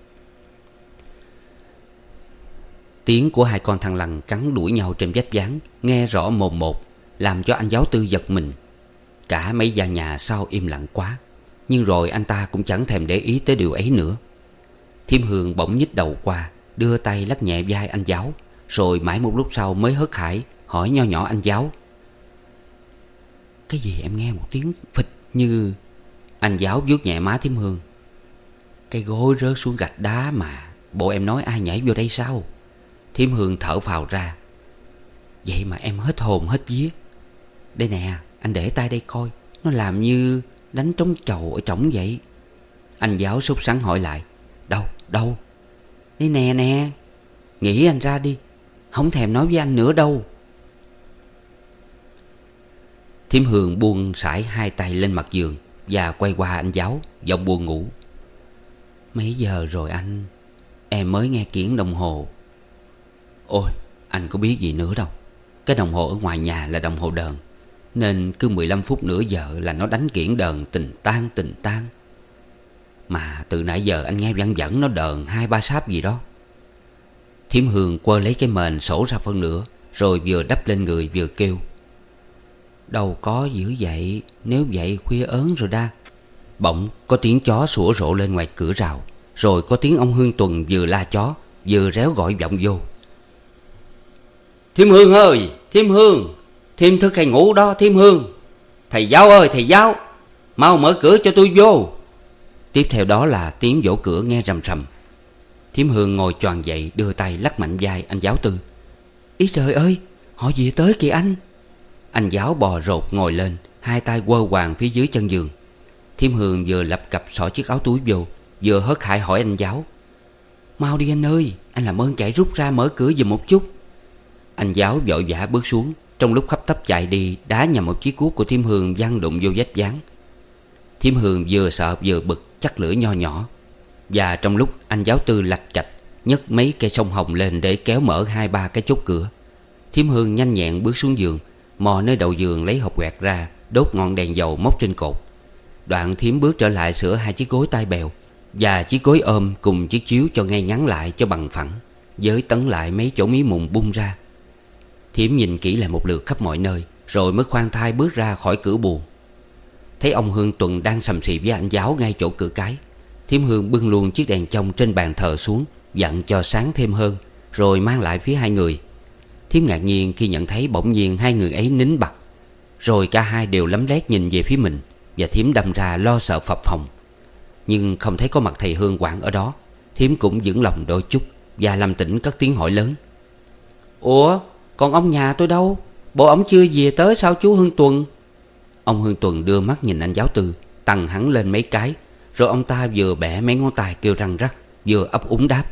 Tiếng của hai con thằn lằn cắn đuổi nhau trên vách ván nghe rõ mồn một, làm cho anh giáo Tư giật mình. Cả mấy gian nhà sau im lặng quá, nhưng rồi anh ta cũng chẳng thèm để ý tới điều ấy nữa. Thím Hương bỗng nhích đầu qua, đưa tay lắc nhẹ vai anh giáo, rồi mãi một lúc sau mới hớt hải hỏi nho nhỏ anh giáo. Cái gì em nghe một tiếng phịch như... Anh giáo vuốt nhẹ má thím Hương. Cái gối rớt xuống gạch đá mà. Bộ em nói ai nhảy vô đây sao? Thím Hương thở phào ra. Vậy mà em hết hồn hết vía. Đây nè, anh để tay đây coi. Nó làm như đánh trống chầu ở trỏng vậy. Anh giáo sốt sắng hỏi lại. Đâu, đâu? Đây nè nè. Nghĩ anh ra đi, không thèm nói với anh nữa đâu. Thím Hương buông sải hai tay lên mặt giường và quay qua anh giáo, giọng buồn ngủ. Mấy giờ rồi anh? Em mới nghe kiển đồng hồ. Ôi, anh có biết gì nữa đâu. Cái đồng hồ ở ngoài nhà là đồng hồ đờn, nên cứ mười lăm phút nửa giờ là nó đánh kiển đờn tình tan tình tan. Mà từ nãy giờ anh nghe văng vẳng nó đờn hai ba sáp gì đó. Thím Hương quơ lấy cái mền sổ ra phân nửa, rồi vừa đắp lên người vừa kêu. Đâu có dữ vậy. Nếu vậy khuya ớn rồi đa. Bỗng có tiếng chó sủa rộ lên ngoài cửa rào, rồi có tiếng ông Hương Tuần vừa la chó vừa réo gọi vọng vô. Thím Hương ơi, thím Hương, thím thức hay ngủ đó thím Hương. Thầy giáo ơi thầy giáo, mau mở cửa cho tôi vô. Tiếp theo đó là tiếng vỗ cửa nghe rầm rầm. Thím Hương ngồi choàng dậy, đưa tay lắc mạnh vai anh giáo Tư. Ý trời ơi, họ về tới kìa anh. Anh giáo bò rột ngồi lên, hai tay quơ quàng phía dưới chân giường. Thím Hương vừa lập cặp xỏ chiếc áo túi vô, vừa hớt hải hỏi anh giáo. Mau đi anh ơi, anh làm ơn chạy rút ra mở cửa giùm một chút. Anh giáo vội vã bước xuống, trong lúc hấp tấp chạy đi đá nhầm một chiếc cuốc của thím Hương văng đụng vô vách ván. Thím Hương vừa sợ vừa bực, chắc lưỡi nho nhỏ. Và trong lúc anh giáo Tư lạch cạch nhấc mấy cây sông hồng lên để kéo mở hai ba cái chốt cửa, thím Hương nhanh nhẹn bước xuống giường, mò nơi đầu giường lấy hộp quẹt ra, đốt ngọn đèn dầu móc trên cột. Đoạn thím bước trở lại sửa hai chiếc gối tai bèo và chiếc gối ôm cùng chiếc chiếu cho ngay ngắn lại cho bằng phẳng, với tấn lại mấy chỗ mí mùng bung ra. Thím nhìn kỹ lại một lượt khắp mọi nơi, rồi mới khoan thai bước ra khỏi cửa buồng. Thấy ông Hương Tuần đang sầm xì với anh giáo ngay chỗ cửa cái, thím Hương bưng luôn chiếc đèn chông trên bàn thờ xuống, dặn cho sáng thêm hơn, rồi mang lại phía hai người. Thím ngạc nhiên khi nhận thấy bỗng nhiên hai người ấy nín bặt, rồi cả hai đều lấm lét nhìn về phía mình, và thím đâm ra lo sợ phập phồng. Nhưng không thấy có mặt thầy Hương Quảng ở đó, thím cũng vững lòng đôi chút, và làm tỉnh cất tiếng hỏi lớn: "Ủa, còn ông nhà tôi đâu? Bộ ổng chưa về tới sao chú Hương Tuần?" Ông Hương Tuần đưa mắt nhìn anh giáo Tư, tăng hắn lên mấy cái, rồi ông ta vừa bẻ mấy ngón tay kêu răng rắc, vừa ấp úng đáp: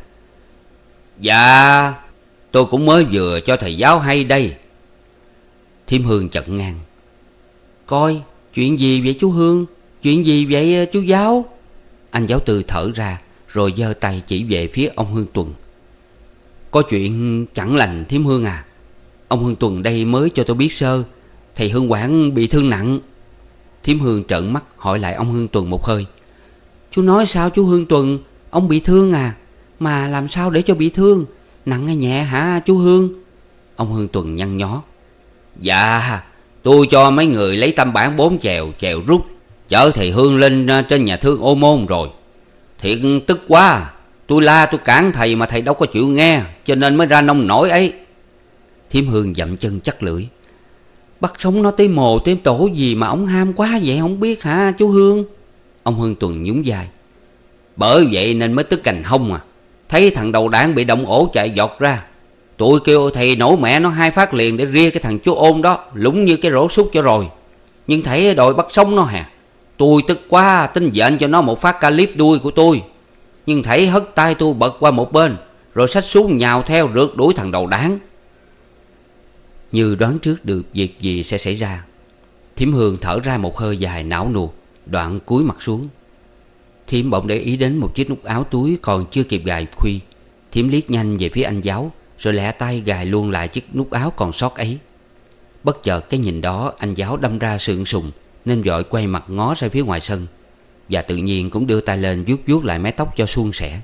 "Dạ, tôi cũng mới vừa cho thầy giáo hay đây." Thím Hương chận ngang: "Coi, chuyện gì vậy chú Hương? Chuyện gì vậy chú giáo?" Anh giáo Tư thở ra, rồi giơ tay chỉ về phía ông Hương Tuần: "Có chuyện chẳng lành thím Hương à. Ông Hương Tuần đây mới cho tôi biết sơ, thầy Hương Quảng bị thương nặng." Thím Hương trợn mắt hỏi lại ông Hương Tuần một hơi: "Chú nói sao chú Hương Tuần? Ông bị thương à? Mà làm sao để cho bị thương? Nặng hay nhẹ hả chú Hương?" Ông Hương Tuần nhăn nhó: "Dạ, tôi cho mấy người lấy tăm bản bốn chèo, chèo rút, chở thầy Hương lên trên nhà thương Ô Môn rồi. Thiệt tức quá, tôi la tôi cản thầy mà thầy đâu có chịu nghe, cho nên mới ra nông nổi ấy." Thím Hương dậm chân chắc lưỡi: "Bắt sống nó tới mồ tới tổ gì mà ổng ham quá vậy không biết hả chú Hương?" Ông Hương Tuần nhún vai: "Bởi vậy nên mới tức cành hông à. Thấy thằng đầu đảng bị động ổ chạy giọt ra, tôi kêu thầy nổ mẹ nó hai phát liền để ria cái thằng chú ôn đó lúng như cái rổ sút cho rồi. Nhưng thấy đòi bắt sống nó hà. Tôi tức quá tính dện cho nó một phát ca líp đuôi của tôi. Nhưng thấy hất tay tôi bật qua một bên, rồi xách súng nhào theo rượt đuổi thằng đầu đảng." Như đoán trước được việc gì sẽ xảy ra, thím Hương thở ra một hơi dài não nuột, đoạn cúi mặt xuống. Thím bỗng để ý đến một chiếc nút áo túi còn chưa kịp gài khuy. Thím liếc nhanh về phía anh giáo, rồi lẹ tay gài luôn lại chiếc nút áo còn sót ấy. Bất chợt cái nhìn đó anh giáo đâm ra sượng sùng, nên vội quay mặt ngó ra phía ngoài sân, và tự nhiên cũng đưa tay lên vuốt vuốt lại mái tóc cho suôn sẻ.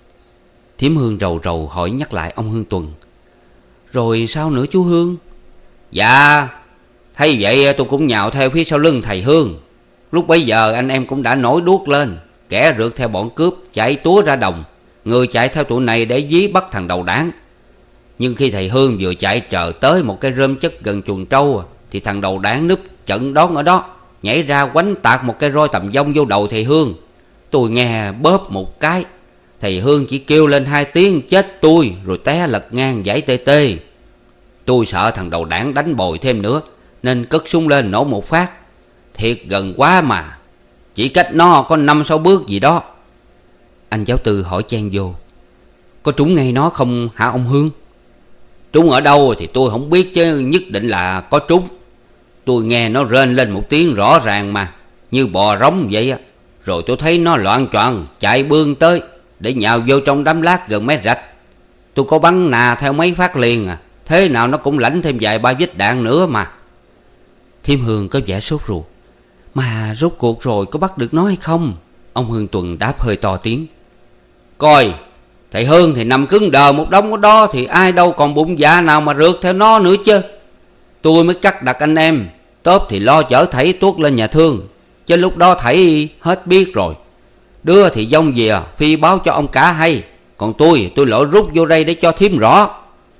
Thím Hương rầu rầu hỏi nhắc lại ông Hương Tuần: "Rồi sao nữa chú Hương?" "Dạ, thấy vậy tôi cũng nhào theo phía sau lưng thầy Hương. Lúc bấy giờ anh em cũng đã nổi đuốc lên, kẻ rượt theo bọn cướp chạy túa ra đồng, người chạy theo tụi này để dí bắt thằng đầu đảng. Nhưng khi thầy Hương vừa chạy chờ tới một cái rơm chất gần chuồng trâu, thì thằng đầu đảng núp chận đón ở đó, nhảy ra quánh tạt một cái roi tầm vong vô đầu thầy Hương. Tôi nghe bóp một cái, thầy Hương chỉ kêu lên hai tiếng chết tôi, rồi té lật ngang dãy tê tê. Tôi sợ thằng đầu đảng đánh bồi thêm nữa, nên cất súng lên nổ một phát. Thiệt gần quá mà, chỉ cách nó có năm sáu bước gì đó." Anh giáo Tư hỏi chen vô: "Có trúng ngay nó không hả ông Hương?" "Trúng ở đâu thì tôi không biết, chứ nhất định là có trúng. Tôi nghe nó rên lên một tiếng rõ ràng mà, như bò rống vậy á. Rồi tôi thấy nó loạn choạng chạy bươn tới để nhào vô trong đám lát gần mé rạch. Tôi có bắn nà theo mấy phát liền à, thế nào nó cũng lãnh thêm vài ba vết đạn nữa mà." Thím Hương có vẻ sốt ruột: "Mà rốt cuộc rồi có bắt được nó hay không?" Ông Hương Tuần đáp hơi to tiếng: "Coi, thầy Hương thì nằm cứng đờ một đống ở đó, thì ai đâu còn bụng dạ nào mà rượt theo nó nữa chứ. Tôi mới cắt đặt anh em, tốp thì lo chở thảy tuốt lên nhà thương, chứ lúc đó thảy hết biết rồi. Đưa thì dông về phi báo cho ông cả hay, còn tôi tôi lội rút vô đây để cho thím rõ."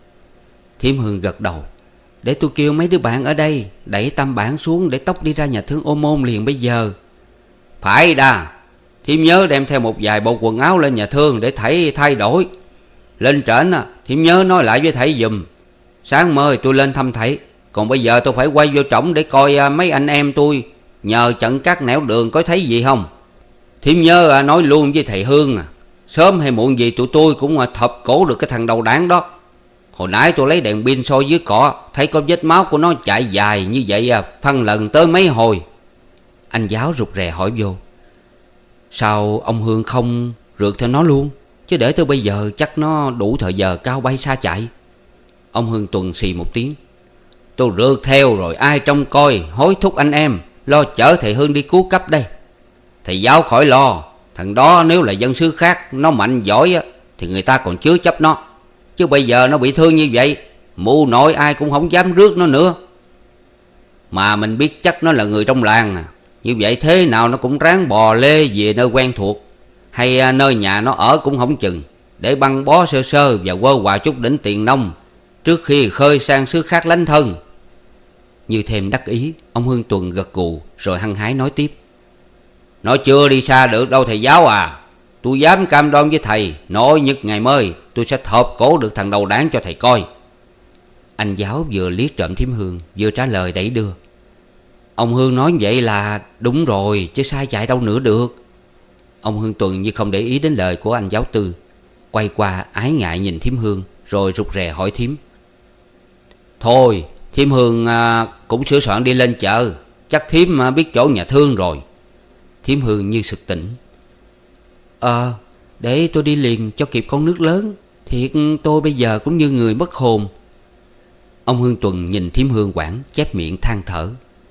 Thím Hương gật đầu: "Để tôi kêu mấy đứa bạn ở đây đẩy tăm bản xuống để tốc đi ra nhà thương Ô Môn liền bây giờ." "Phải đà, thím nhớ đem theo một vài bộ quần áo lên nhà thương để thảy thay đổi. Lên trển à, thím nhớ nói lại với thảy giùm. Sáng mời tôi lên thăm thảy, còn bây giờ tôi phải quay vô trỏng để coi mấy anh em tôi nhờ chặn các nẻo đường có thấy gì không. Thím nhớ nói luôn với thầy Hương à, sớm hay muộn gì tụi tôi cũng thập cổ được cái thằng đầu đảng đó. Hồi nãy tôi lấy đèn pin soi dưới cỏ, thấy có vết máu của nó chạy dài như vậy à, phân lần tới mấy hồi." Anh giáo rụt rè hỏi vô: "Sao ông Hương không rượt theo nó luôn? Chứ để tới bây giờ chắc nó đủ thời giờ cao bay xa chạy." Ông Hương Tuần xì một tiếng: "Tôi rượt theo rồi ai trông coi, hối thúc anh em lo chở thầy Hương đi cứu cấp đây. Thầy giáo khỏi lo, thằng đó nếu là dân xứ khác, nó mạnh giỏi á, thì người ta còn chứa chấp nó. Chứ bây giờ nó bị thương như vậy, mụ nội ai cũng không dám rước nó nữa." Mà mình biết chắc nó là người trong làng à. Như vậy thế nào nó cũng ráng bò lê về nơi quen thuộc, hay nơi nhà nó ở cũng không chừng, để băng bó sơ sơ và quơ quà chút đỉnh tiền nông trước khi khơi sang xứ khác lánh thân. Như thêm đắc ý, ông Hương Tuần gật gù rồi hăng hái nói tiếp. Nó chưa đi xa được đâu thầy giáo à. Tôi dám cam đoan với thầy, nội nhật ngày mới tôi sẽ thọp cổ được thằng đầu đảng cho thầy coi. Anh giáo vừa liếc trộm thím Hương vừa trả lời đẩy đưa. Ông Hương nói vậy là đúng rồi, chứ sai chạy đâu nữa được. Ông Hương Tuần như không để ý đến lời của anh giáo Tư, quay qua ái ngại nhìn thím Hương rồi rụt rè hỏi thím. Thôi thím Hương à, cũng sửa soạn đi lên chợ. Chắc thím à, biết chỗ nhà thương rồi. Thím Hương như sực tỉnh. Ờ để tôi đi liền cho kịp con nước lớn. Thiệt tôi bây giờ cũng như người mất hồn. Ông Hương Tuần nhìn thím Hương quảng, chép miệng than thở.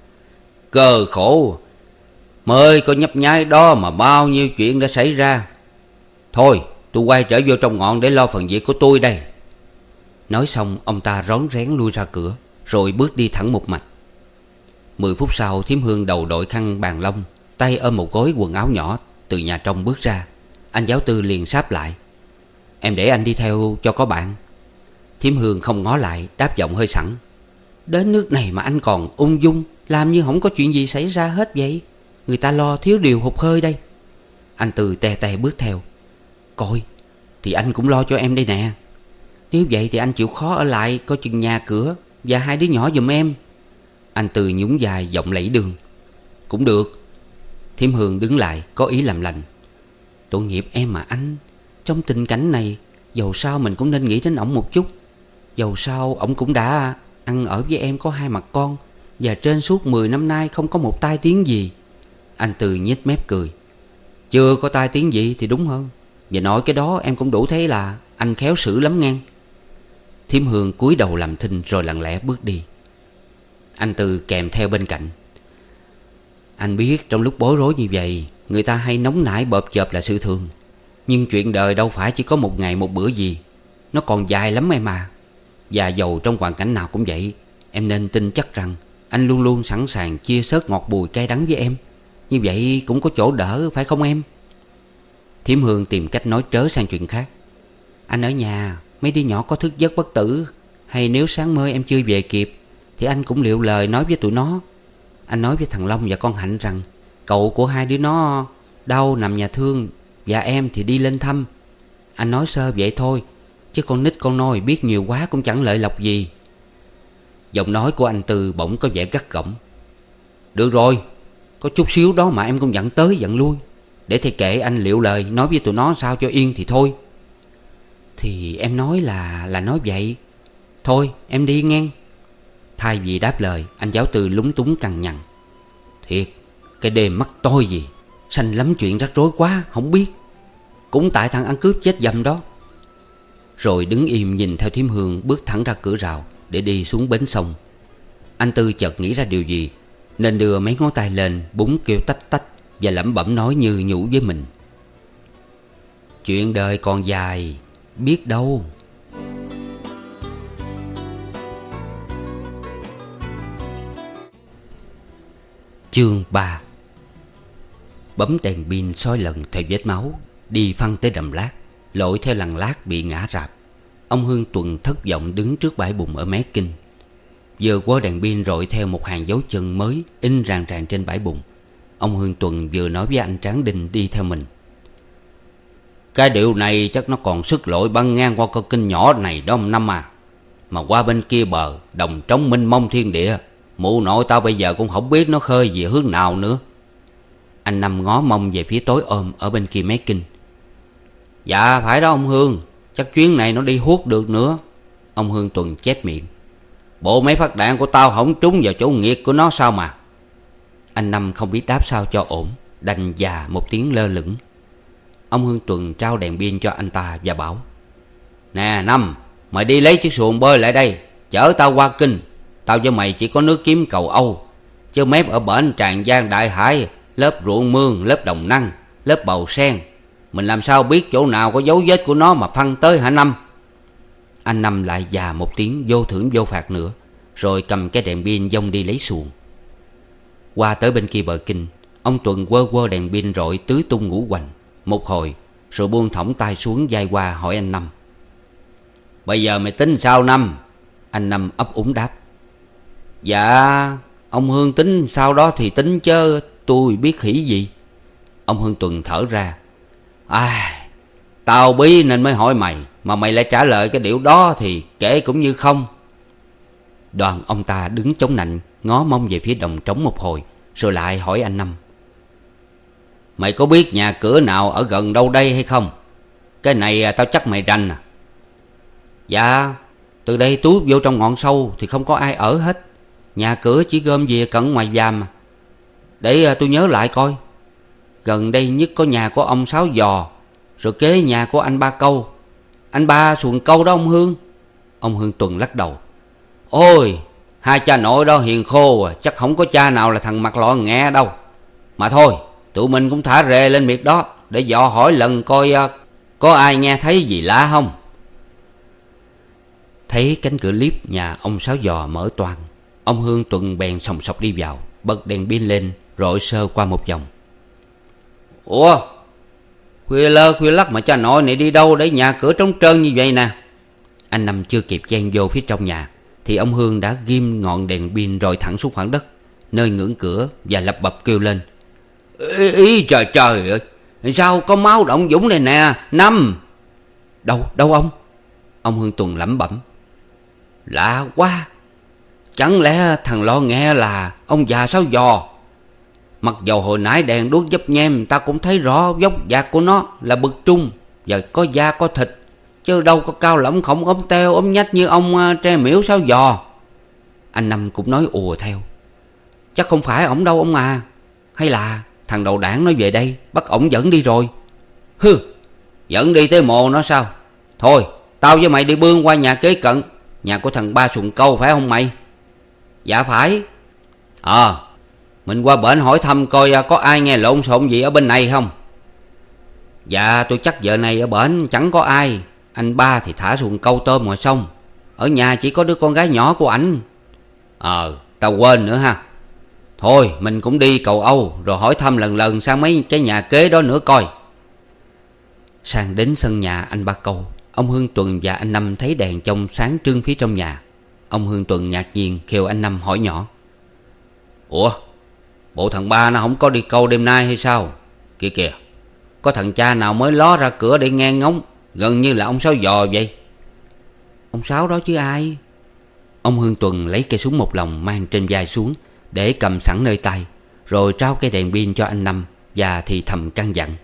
Cơ khổ, mới có nhấp nháy đó mà bao nhiêu chuyện đã xảy ra. Thôi tôi quay trở vô trong ngọn để lo phần việc của tôi đây. Nói xong ông ta rón rén lui ra cửa, rồi bước đi thẳng một mạch. Mười phút sau, thím Hương đầu đội khăn bàn lông, tay ôm một gối quần áo nhỏ, từ nhà trong bước ra. Anh giáo Tư liền sáp lại. Em để anh đi theo cho có bạn. Thím Hương không ngó lại, đáp giọng hơi sẵn. Đến nước này mà anh còn ung dung, làm như không có chuyện gì xảy ra hết vậy. Người ta lo thiếu điều hụt hơi đây. Anh Tư te te bước theo. Coi, thì anh cũng lo cho em đây nè. Nếu vậy thì anh chịu khó ở lại coi chừng nhà cửa và hai đứa nhỏ giùm em. Anh Tư nhún vai giọng lẫy đường. Cũng được. Thím Hương đứng lại có ý làm lành. Tội nghiệp em mà anh. Trong tình cảnh này, dầu sao mình cũng nên nghĩ đến ổng một chút. Dầu sao ổng cũng đã ăn ở với em có hai mặt con, và trên suốt mười năm nay không có một tai tiếng gì. Anh Tư nhếch mép cười. Chưa có tai tiếng gì thì đúng hơn. Và nói cái đó em cũng đủ thấy là anh khéo xử lắm ngang. Thím Hương cúi đầu làm thinh rồi lặng lẽ bước đi. Anh Tư kèm theo bên cạnh. Anh biết trong lúc bối rối như vậy, người ta hay nóng nảy bợp chợp là sự thường. Nhưng chuyện đời đâu phải chỉ có một ngày một bữa gì. Nó còn dài lắm em à. Và dầu trong hoàn cảnh nào cũng vậy, em nên tin chắc rằng anh luôn luôn sẵn sàng chia sớt ngọt bùi cay đắng với em. Như vậy cũng có chỗ đỡ phải không em? Thím Hương tìm cách nói trớ sang chuyện khác. Anh ở nhà, mấy đứa nhỏ có thức giấc bất tử, hay nếu sáng mơ em chưa về kịp thì anh cũng liệu lời nói với tụi nó. Anh nói với thằng Long và con Hạnh rằng cậu của hai đứa nó đau nằm nhà thương, và em thì đi lên thăm. Anh nói sơ vậy thôi, chứ con nít con nôi biết nhiều quá cũng chẳng lợi lộc gì. Giọng nói của anh Tư bỗng có vẻ gắt gỏng. Được rồi, có chút xíu đó mà em cũng dặn tới dặn lui. Để thầy kệ anh liệu lời nói với tụi nó sao cho yên thì thôi. Thì em nói là là nói vậy. Thôi em đi ngang. Thay vì đáp lời, anh giáo Tư lúng túng cằn nhằn. Thiệt, cái đêm mắc tôi gì, sanh lắm chuyện rắc rối quá, không biết. Cũng tại thằng ăn cướp chết dầm đó. Rồi đứng im nhìn theo thím Hương bước thẳng ra cửa rào để đi xuống bến sông. Anh Tư chợt nghĩ ra điều gì, nên đưa mấy ngón tay lên búng kêu tách tách, và lẩm bẩm nói như nhủ với mình. Chuyện đời còn dài, biết đâu. Chương ba. Bấm đèn pin soi lần theo vết máu, đi phăng tới đầm lát, lội theo lằn lát bị ngã rạp. Ông Hương Tuần thất vọng đứng trước bãi bùn ở mé kinh. Vừa qua đèn pin rọi theo một hàng dấu chân mới in ràng ràng trên bãi bùn. Ông Hương Tuần vừa nói với anh Tráng Đinh đi theo mình. Cái điệu này chắc nó còn sức lội băng ngang qua con kênh nhỏ này đó ông Năm à. Mà qua bên kia bờ, đồng trống mênh mông thiên địa, mụ nội tao bây giờ cũng không biết nó khơi về hướng nào nữa. Anh Năm ngó mông về phía tối ôm ở bên kia mé kinh. Dạ phải đó ông Hương, chắc chuyến này nó đi huốt được nữa. Ông Hương Tuần chép miệng. Bộ mấy phát đạn của tao không trúng vào chỗ nghiệt của nó sao mà. Anh Năm không biết đáp sao cho ổn, đành già một tiếng lơ lửng. Ông Hương Tuần trao đèn pin cho anh ta và bảo. Nè Năm, mày đi lấy chiếc xuồng bơi lại đây, chở tao qua kinh. Tao với mày chỉ có nước kiếm cầu Âu, chứ mép ở bển Tràng Giang Đại Hải, lớp ruộng mương, lớp đồng năng, lớp bầu sen, mình làm sao biết chỗ nào có dấu vết của nó mà phăng tới hả Năm? Anh Năm lại già một tiếng vô thưởng vô phạt nữa, rồi cầm cái đèn pin dông đi lấy xuồng. Qua tới bên kia bờ kinh, ông Tuần quơ quơ đèn pin rọi tứ tung ngũ quạnh một hồi, rồi buông thõng tay xuống vai qua hỏi anh Năm. Bây giờ mày tính sao Năm? Anh Năm ấp úng đáp. Dạ ông Hương tính sao đó thì tính chứ tôi biết khỉ gì. Ông Hương Tuần thở ra. À, tao bí nên mới hỏi mày, mà mày lại trả lời cái điệu đó thì kể cũng như không. Đoàn ông ta đứng chống nạnh, ngó mông về phía đồng trống một hồi, rồi lại hỏi anh Năm. Mày có biết nhà cửa nào ở gần đâu đây hay không? Cái này tao chắc mày rành à. Dạ, từ đây tuốt vô trong ngọn sâu thì không có ai ở hết. Nhà cửa chỉ gom về cận ngoài giàm. Để tôi nhớ lại coi. Gần đây nhất có nhà của ông Sáu Giò, rồi kế nhà của anh Ba Câu. Anh Ba Xuồng Câu đó ông Hương. Ông Hương Tuần lắc đầu. Ôi, hai cha nội đó hiền khô à, chắc không có cha nào là thằng mặt lọ nghẹ đâu. Mà thôi, tụi mình cũng thả rề lên việc đó, để dò hỏi lần coi uh, có ai nghe thấy gì lạ không. Thấy cánh cửa liếp nhà ông Sáu Giò mở toang, ông Hương Tuần bèn sòng sọc đi vào, bật đèn pin lên, rọi sơ qua một vòng. Ủa, khuya lơ khuya lắc mà cha nội này đi đâu để nhà cửa trống trơn như vậy nè? Anh Năm chưa kịp chen vô phía trong nhà thì ông Hương đã ghim ngọn đèn pin rọi thẳng xuống khoảng đất nơi ngưỡng cửa và lập bập kêu lên. Ý, ý trời trời ơi, sao có máu động dũng này nè Năm? Đâu, đâu ông? Ông Hương Tuần lẩm bẩm. Lạ quá, chẳng lẽ thằng lo nghe là ông già Sáu Giò? Mặc dầu hồi nãy đèn đuốc dấp nhem ta cũng thấy rõ vóc dạc của nó là bực trung và có da có thịt, chứ đâu có cao lỏng khổng ốm teo ốm nhách như ông uh, tre miễu Sáu Giò. Anh Năm cũng nói ùa theo. Chắc không phải ổng đâu ông à. Hay là thằng đầu đảng nó về đây bắt ổng dẫn đi rồi? Hừ, dẫn đi tới mồ nó sao? Thôi, tao với mày đi bươn qua nhà kế cận, nhà của thằng Ba Xuồng Câu phải không mày? Dạ phải. Ờ, à, mình qua bển hỏi thăm coi có ai nghe lộn xộn gì ở bên này không. Dạ tôi chắc giờ này ở bển chẳng có ai. Anh Ba thì thả xuồng câu tôm ngoài sông, ở nhà chỉ có đứa con gái nhỏ của ảnh. Ờ, tao quên nữa ha. Thôi mình cũng đi cầu Âu, rồi hỏi thăm lần lần sang mấy cái nhà kế đó nữa coi. Sang đến sân nhà anh Ba Câu, ông Hương Tuần và anh Năm thấy đèn trong sáng trưng phía trong nhà. Ông Hương Tuần ngạc nhiên kêu anh Năm hỏi nhỏ. Ủa, bộ thằng Ba nó không có đi câu đêm nay hay sao? Kìa kìa, có thằng cha nào mới ló ra cửa để nghe ngóng, gần như là ông Sáu Giò vậy. Ông Sáu đó chứ ai? Ông Hương Tuần lấy cây súng một lòng mang trên vai xuống để cầm sẵn nơi tay, rồi trao cây đèn pin cho anh Năm và thì thầm căn dặn.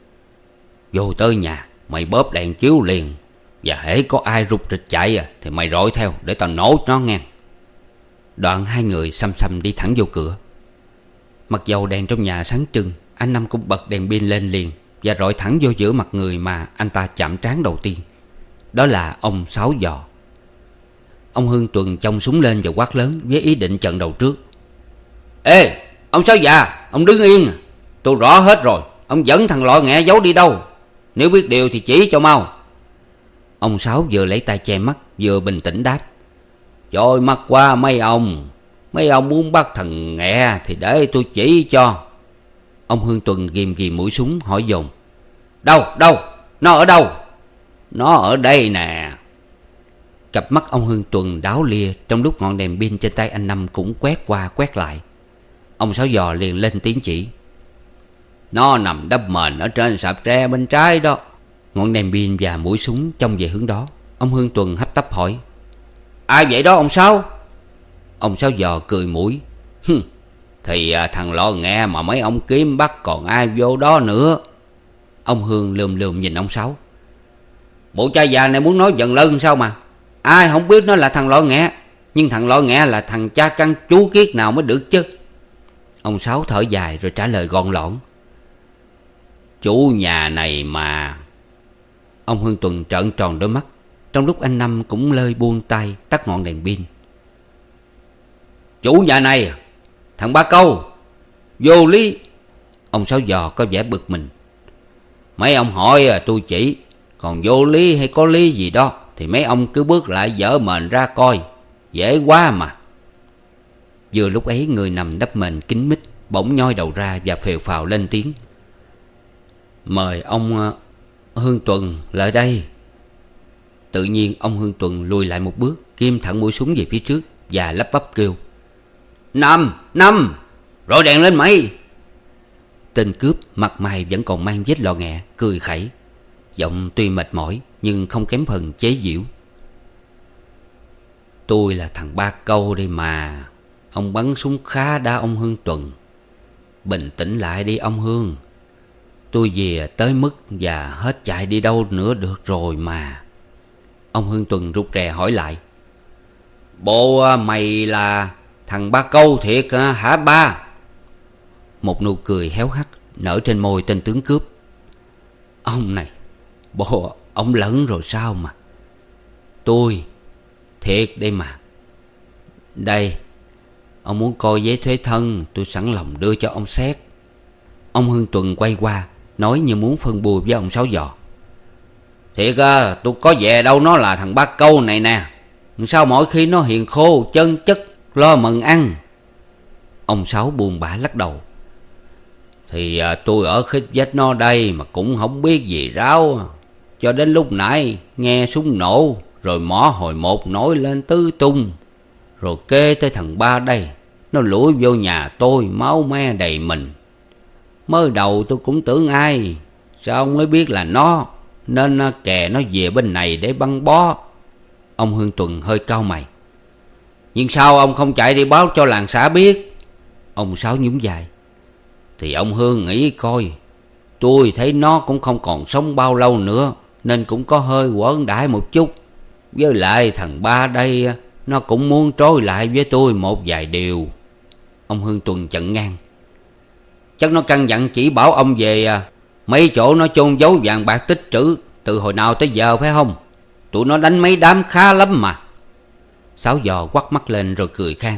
Vô tới nhà mày bóp đèn chiếu liền, và hễ có ai rục rịch chạy à, thì mày rọi theo để tao nổ nó nghe. Đoạn hai người xăm xăm đi thẳng vô cửa. Mặc dầu đèn trong nhà sáng trưng, anh Năm cũng bật đèn pin lên liền và rọi thẳng vô giữa mặt người mà anh ta chạm trán đầu tiên. Đó là ông Sáu Giò. Ông Hương Tuần chông súng lên và quát lớn với ý định trận đầu trước. Ê, ông Sáu già, ông đứng yên. Tôi rõ hết rồi, ông dẫn thằng lọ nghẹ giấu đi đâu? Nếu biết điều thì chỉ cho mau. Ông Sáu vừa lấy tay che mắt vừa bình tĩnh đáp. Trời mắt qua mấy ông. Mấy ông muốn bắt thằng nghẹ thì để tôi chỉ cho. Ông Hương Tuần ghim ghim mũi súng hỏi dồn. Đâu, đâu, nó ở đâu? Nó ở đây nè. Cặp mắt ông Hương Tuần đáo lia, trong lúc ngọn đèn pin trên tay anh Năm cũng quét qua quét lại. Ông Sáu Giò liền lên tiếng chỉ. Nó nằm đắp mền ở trên sạp tre bên trái đó. Ngọn đèn pin và mũi súng trông về hướng đó. Ông Hương Tuần hấp tấp hỏi. Ai vậy đó ông Sáu? Ông Sáu Giò cười mũi. Thì thằng lo nghe mà mấy ông kiếm bắt còn ai vô đó nữa. Ông Hương lườm lườm nhìn ông Sáu. Bộ cha già này muốn nói dần lân sao mà? Ai không biết nó là thằng lo nghe, nhưng thằng lo nghe là thằng cha căn chú kiết nào mới được chứ. Ông Sáu thở dài rồi trả lời gọn lỏn. Chủ nhà này mà. Ông Hương Tuần trợn tròn đôi mắt, trong lúc anh Năm cũng lơi buông tay tắt ngọn đèn pin. Chủ nhà này, thằng Ba Câu, vô lý. Ông Sáu Giò có vẻ bực mình. Mấy ông hỏi tôi chỉ, còn vô lý hay có lý gì đó thì mấy ông cứ bước lại dở mền ra coi, dễ quá mà. Vừa lúc ấy người nằm đắp mền kín mít bỗng nhoi đầu ra và phèo phào lên tiếng: "Mời ông uh, Hương Tuần lại đây." Tự nhiên ông Hương Tuần lùi lại một bước, kim thẳng mũi súng về phía trước và lắp bắp kêu: "Năm, năm, rọi đèn lên mày!" Tên cướp mặt mày vẫn còn mang vết lò nghẹ, cười khẩy, giọng tuy mệt mỏi nhưng không kém phần chế giễu: "Tôi là thằng Ba Câu đây mà. Ông bắn súng khá đã ông Hương Tuần. Bình tĩnh lại đi ông Hương. Tôi về tới mức và hết chạy đi đâu nữa được rồi mà." Ông Hương Tuần rụt rè hỏi lại: "Bộ mày là thằng Ba Câu thiệt hả ba?" Một nụ cười héo hắt nở trên môi tên tướng cướp: "Ông này, bộ ông lẫn rồi sao mà. Tôi thiệt đây mà. Đây, ông muốn coi giấy thuế thân, tôi sẵn lòng đưa cho ông xét." Ông Hương Tuần quay qua nói như muốn phân bua với ông Sáu Giò: "Thiệt à, tôi có về đâu nó là thằng Ba Câu này nè. Sao mỗi khi nó hiền khô chân chất lo mần ăn?" Ông Sáu buồn bã lắc đầu: "Thì à, tôi ở khít vách nó đây mà cũng không biết gì ráo. Cho đến lúc nãy nghe súng nổ, rồi mỏ hồi một nổi lên tứ tung. Rồi kê tới thằng Ba đây, nó lủi vô nhà tôi máu me đầy mình. Mới đầu tôi cũng tưởng ai, sao ông mới biết là nó, nên kè nó về bên này để băng bó." Ông Hương Tuần hơi cau mày: "Nhưng sao ông không chạy đi báo cho làng xã biết?" Ông Sáu nhún vai: "Thì ông Hương nghĩ coi, tôi thấy nó cũng không còn sống bao lâu nữa, nên cũng có hơi quởn đãi một chút. Với lại thằng Ba đây, nó cũng muốn trối lại với tôi một vài điều." Ông Hương Tuần chặn ngang: "Chắc nó căn dặn chỉ bảo ông về mấy chỗ nó chôn giấu vàng bạc tích trữ từ hồi nào tới giờ phải không? Tụi nó đánh mấy đám khá lắm mà." Sáu Giò quắt mắt lên rồi cười khan: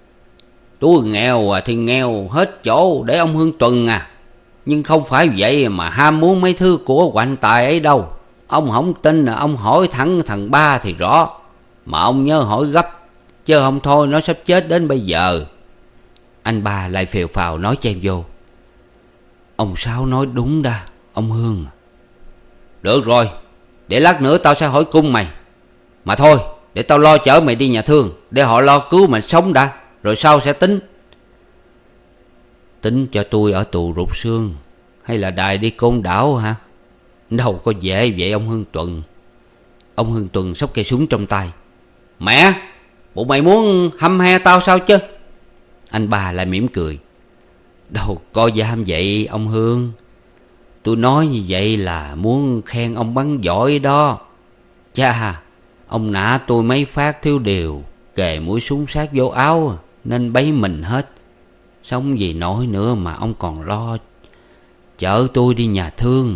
"Tôi nghèo thì nghèo hết chỗ để ông Hương Tuần à. Nhưng không phải vậy mà ham muốn mấy thứ của hoành tài ấy đâu. Ông không tin là ông hỏi thẳng thằng Ba thì rõ. Mà ông nhớ hỏi gấp, chứ không thôi nó sắp chết đến bây giờ." Anh Ba lại phèo phào nói chen vô: "Ông Sáu nói đúng đa, ông Hương." "Được rồi, để lát nữa tao sẽ hỏi cung mày. Mà thôi, để tao lo chở mày đi nhà thương, để họ lo cứu mày sống đã, rồi sau sẽ tính." "Tính cho tôi ở tù rụt xương, hay là đài đi Côn Đảo hả? Đâu có dễ vậy ông Hương Tuần." Ông Hương Tuần xốc cây súng trong tay: "Mẹ, bộ mày muốn hăm he tao sao chứ?" Anh Ba lại mỉm cười: "Đâu có dám vậy ông Hương. Tôi nói như vậy là muốn khen ông bắn giỏi đó. Chà, ông nã tôi mấy phát thiếu điều, kề mũi súng sát vô áo nên bấy mình hết. Sống gì nổi nữa mà ông còn lo chở tôi đi nhà thương."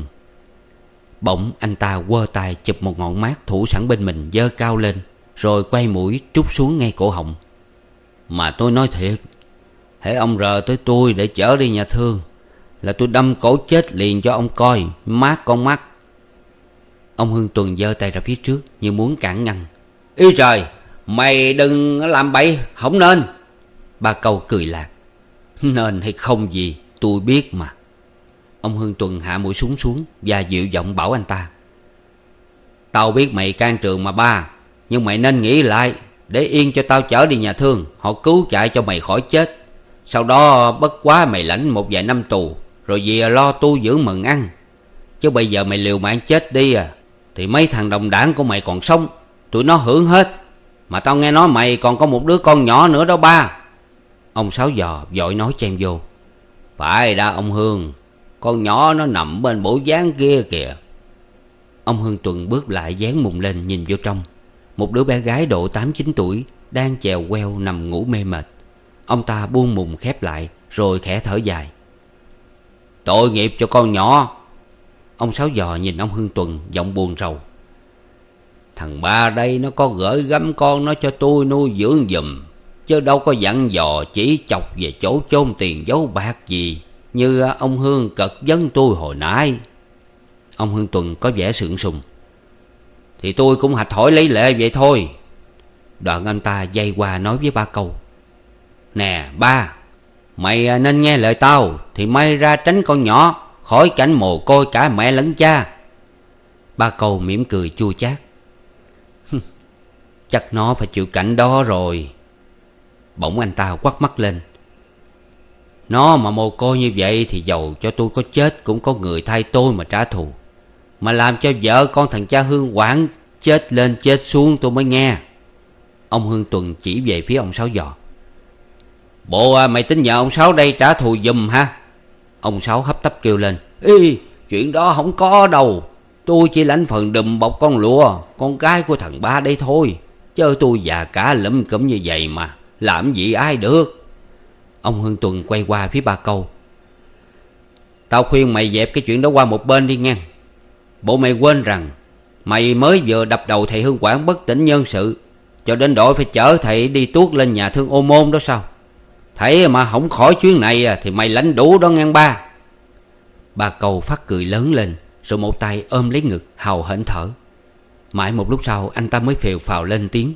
Bỗng anh ta quơ tay chụp một ngọn mát thủ sẵn bên mình giơ cao lên, rồi quay mũi trút xuống ngay cổ họng: "Mà tôi nói thiệt, hễ ông rờ tới tôi để chở đi nhà thương là tôi đâm cổ chết liền cho ông coi, mát con mắt." Ông Hương Tuần giơ tay ra phía trước như muốn cản ngăn: "Ý trời, mày đừng làm bậy, không nên." Ba Câu cười lạc: "Nên hay không gì tôi biết mà." Ông Hương Tuần hạ mũi súng xuống và dịu giọng bảo anh ta: "Tao biết mày can trường mà ba, nhưng mày nên nghĩ lại, để yên cho tao chở đi nhà thương, họ cứu chạy cho mày khỏi chết. Sau đó bất quá mày lãnh một vài năm tù, rồi về lo tu dưỡng mừng ăn. Chứ bây giờ mày liều mạng chết đi à, thì mấy thằng đồng đảng của mày còn sống, tụi nó hưởng hết. Mà tao nghe nói mày còn có một đứa con nhỏ nữa đó ba." Ông Sáu Giò vội nói chen vô: "Phải đã ông Hương, con nhỏ nó nằm bên bộ dáng kia kìa." Ông Hương Tuần bước lại dán mùng lên nhìn vô trong. Một đứa bé gái độ tám chín tuổi đang chèo queo nằm ngủ mê mệt. Ông ta buông mùng khép lại rồi khẽ thở dài: "Tội nghiệp cho con nhỏ." Ông Sáu Giò nhìn ông Hương Tuần giọng buồn rầu: "Thằng Ba đây nó có gửi gắm con nó cho tôi nuôi dưỡng giùm, chứ đâu có dặn dò chỉ chọc về chỗ chôn tiền giấu bạc gì như ông Hương cật vấn tôi hồi nãy." Ông Hương Tuần có vẻ sượng sùng: "Thì tôi cũng hạch hỏi lấy lệ vậy thôi." Đoạn anh ta dây qua nói với Ba Câu: Nè ba, mày nên nghe lời tao, thì may ra tránh con nhỏ, khỏi cảnh mồ côi cả mẹ lẫn cha. Ba Câu mỉm cười chua chát. Chắc nó phải chịu cảnh đó rồi. Bỗng anh ta quắt mắt lên. Nó mà mồ côi như vậy thì dầu cho tôi có chết cũng có người thay tôi mà trả thù. Mà làm cho vợ con thằng cha Hương Quảng chết lên chết xuống tôi mới nghe. Ông Hương Tuần chỉ về phía ông Sáu Giò. Bộ à, mày tính nhờ ông Sáu đây trả thù giùm ha? Ông Sáu hấp tấp kêu lên. Ê, chuyện đó không có đâu. Tôi chỉ lãnh phần đùm bọc con lụa, con cái của thằng ba đây thôi. Chứ tôi già cả lụm cụm như vậy mà làm gì ai được. Ông Hương Tuần quay qua phía Ba Câu. Tao khuyên mày dẹp cái chuyện đó qua một bên đi nghe. Bộ mày quên rằng mày mới vừa đập đầu thầy Hương Quảng bất tỉnh nhân sự, cho đến đội phải chở thầy đi tuốt lên nhà thương Ô Môn đó sao? Thầy mà không khỏi chuyến này thì mày lãnh đủ đó ngang ba. Ba Câu phát cười lớn lên, rồi một tay ôm lấy ngực hào hển thở. Mãi một lúc sau anh ta mới phèo phào lên tiếng.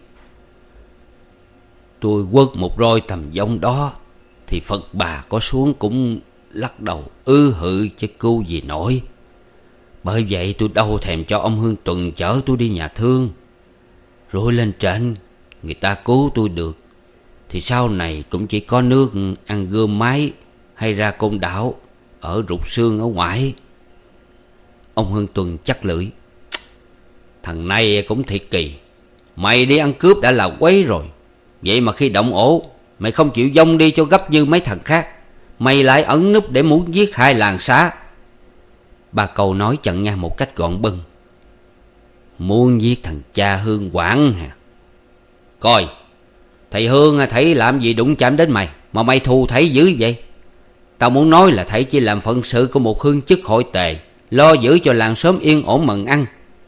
Tôi quất một roi tầm giống đó thì Phật bà có xuống cũng lắc đầu ư hự chứ cứu gì nổi. Bởi vậy tôi đâu thèm cho ông Hương Tuần chở tôi đi nhà thương. Rồi lên trên người ta cứu tôi được thì sau này cũng chỉ có nước ăn gươm máy hay ra Côn Đảo ở Rụt Xương ở ngoài. Ông Hương Tuần chắc lưỡi. Thằng này cũng thiệt kỳ. Mày đi ăn cướp đã là quấy rồi, vậy mà khi động ổ mày không chịu dông đi cho gấp như mấy thằng khác. Mày lại ẩn núp để muốn giết hai làng xã. Ba Câu nói chặn ngang một cách gọn bâng. Muốn giết thằng cha Hương Quảng hả? Coi, thầy Hương thầy làm gì đụng chạm đến mày mà mày thù thầy dữ vậy? Tao muốn nói là thầy chỉ làm phận sự của một hương chức hội tề, lo giữ cho làng xóm yên ổn mần ăn.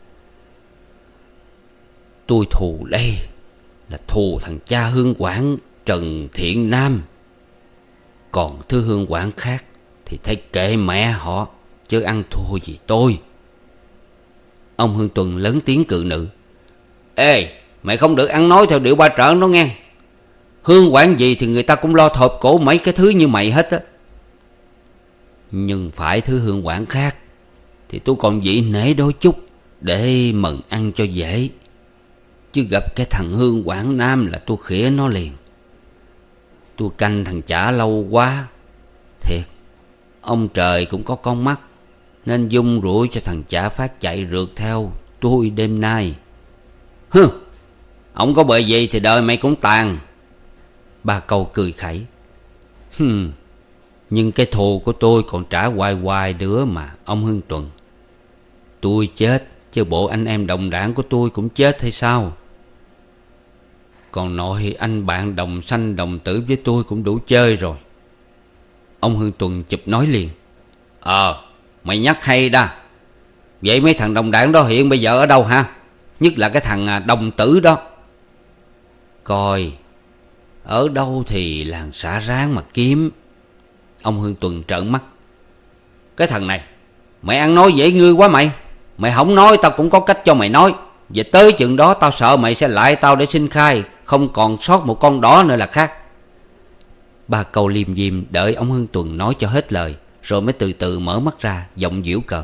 Tôi thù đây là thù thằng cha Hương Quảng Trần Thiện Nam. Còn thứ Hương Quảng khác thì thấy kệ mẹ họ, chứ ăn thua gì tôi. Ông Hương Tuần lớn tiếng cự nữ. Ê, mày không được ăn nói theo điệu ba trợn đó nghe. Hương Quảng gì thì người ta cũng lo thộp cổ mấy cái thứ như mày hết á. Nhưng phải thứ Hương Quảng khác thì tôi còn vị nể đôi chút để mần ăn cho dễ. Chứ gặp cái thằng Hương Quảng Nam là tôi khỉa nó liền. Tôi canh thằng chả lâu quá. Thiệt, ông trời cũng có con mắt, nên dung rủi cho thằng chả phát chạy rượt theo tôi đêm nay. Hừ, ông có bề gì thì đời mày cũng tàn. Ba Câu cười khẩy. Hừ, nhưng cái thù của tôi còn trả hoài hoài nữa mà ông Hương Tuần. Tôi chết chứ bộ anh em đồng đảng của tôi cũng chết hay sao? Còn nội anh bạn đồng sanh đồng tử với tôi cũng đủ chơi rồi. Ông Hương Tuần chụp nói liền. Ờ, mày nhắc hay đa. Vậy mấy thằng đồng đảng đó hiện bây giờ ở đâu ha? Nhất là cái thằng đồng tử đó. Coi, ở đâu thì làng xã ráng mà kiếm. Ông Hương Tuần trợn mắt. Cái thằng này, mày ăn nói dễ ngư quá mày. Mày không nói tao cũng có cách cho mày nói. Và tới chừng đó tao sợ mày sẽ lại tao để xin khai, không còn sót một con đỏ nữa là khác. Ba Câu liêm diêm đợi ông Hương Tuần nói cho hết lời, rồi mới từ từ mở mắt ra, giọng giễu cợt.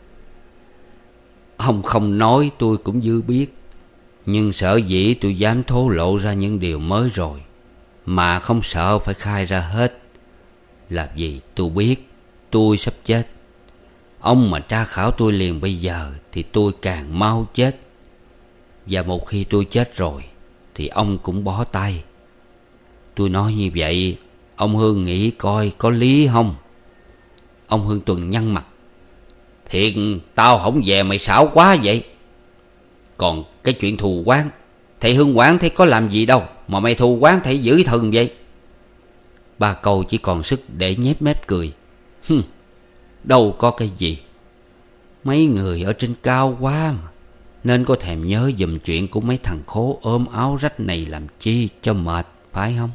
Ông không nói tôi cũng dư biết, nhưng sợ dĩ tôi dám thổ lộ ra những điều mới rồi, mà không sợ phải khai ra hết, là vì tôi biết tôi sắp chết. Ông mà tra khảo tôi liền bây giờ thì tôi càng mau chết. Và một khi tôi chết rồi thì ông cũng bó tay. Tôi nói như vậy, ông Hương nghĩ coi có lý không? Ông Hương Tuần nhăn mặt. Thiệt tao không về mày xảo quá vậy. Còn cái chuyện thù quán, thầy Hương Quảng thấy có làm gì đâu mà mày thù quán thầy dữ thần vậy? Ba Câu chỉ còn sức để nhếch mép cười. Hừm, đâu có cái gì. Mấy người ở trên cao quá mà, nên có thèm nhớ giùm chuyện của mấy thằng khố ôm áo rách này làm chi cho mệt, phải không?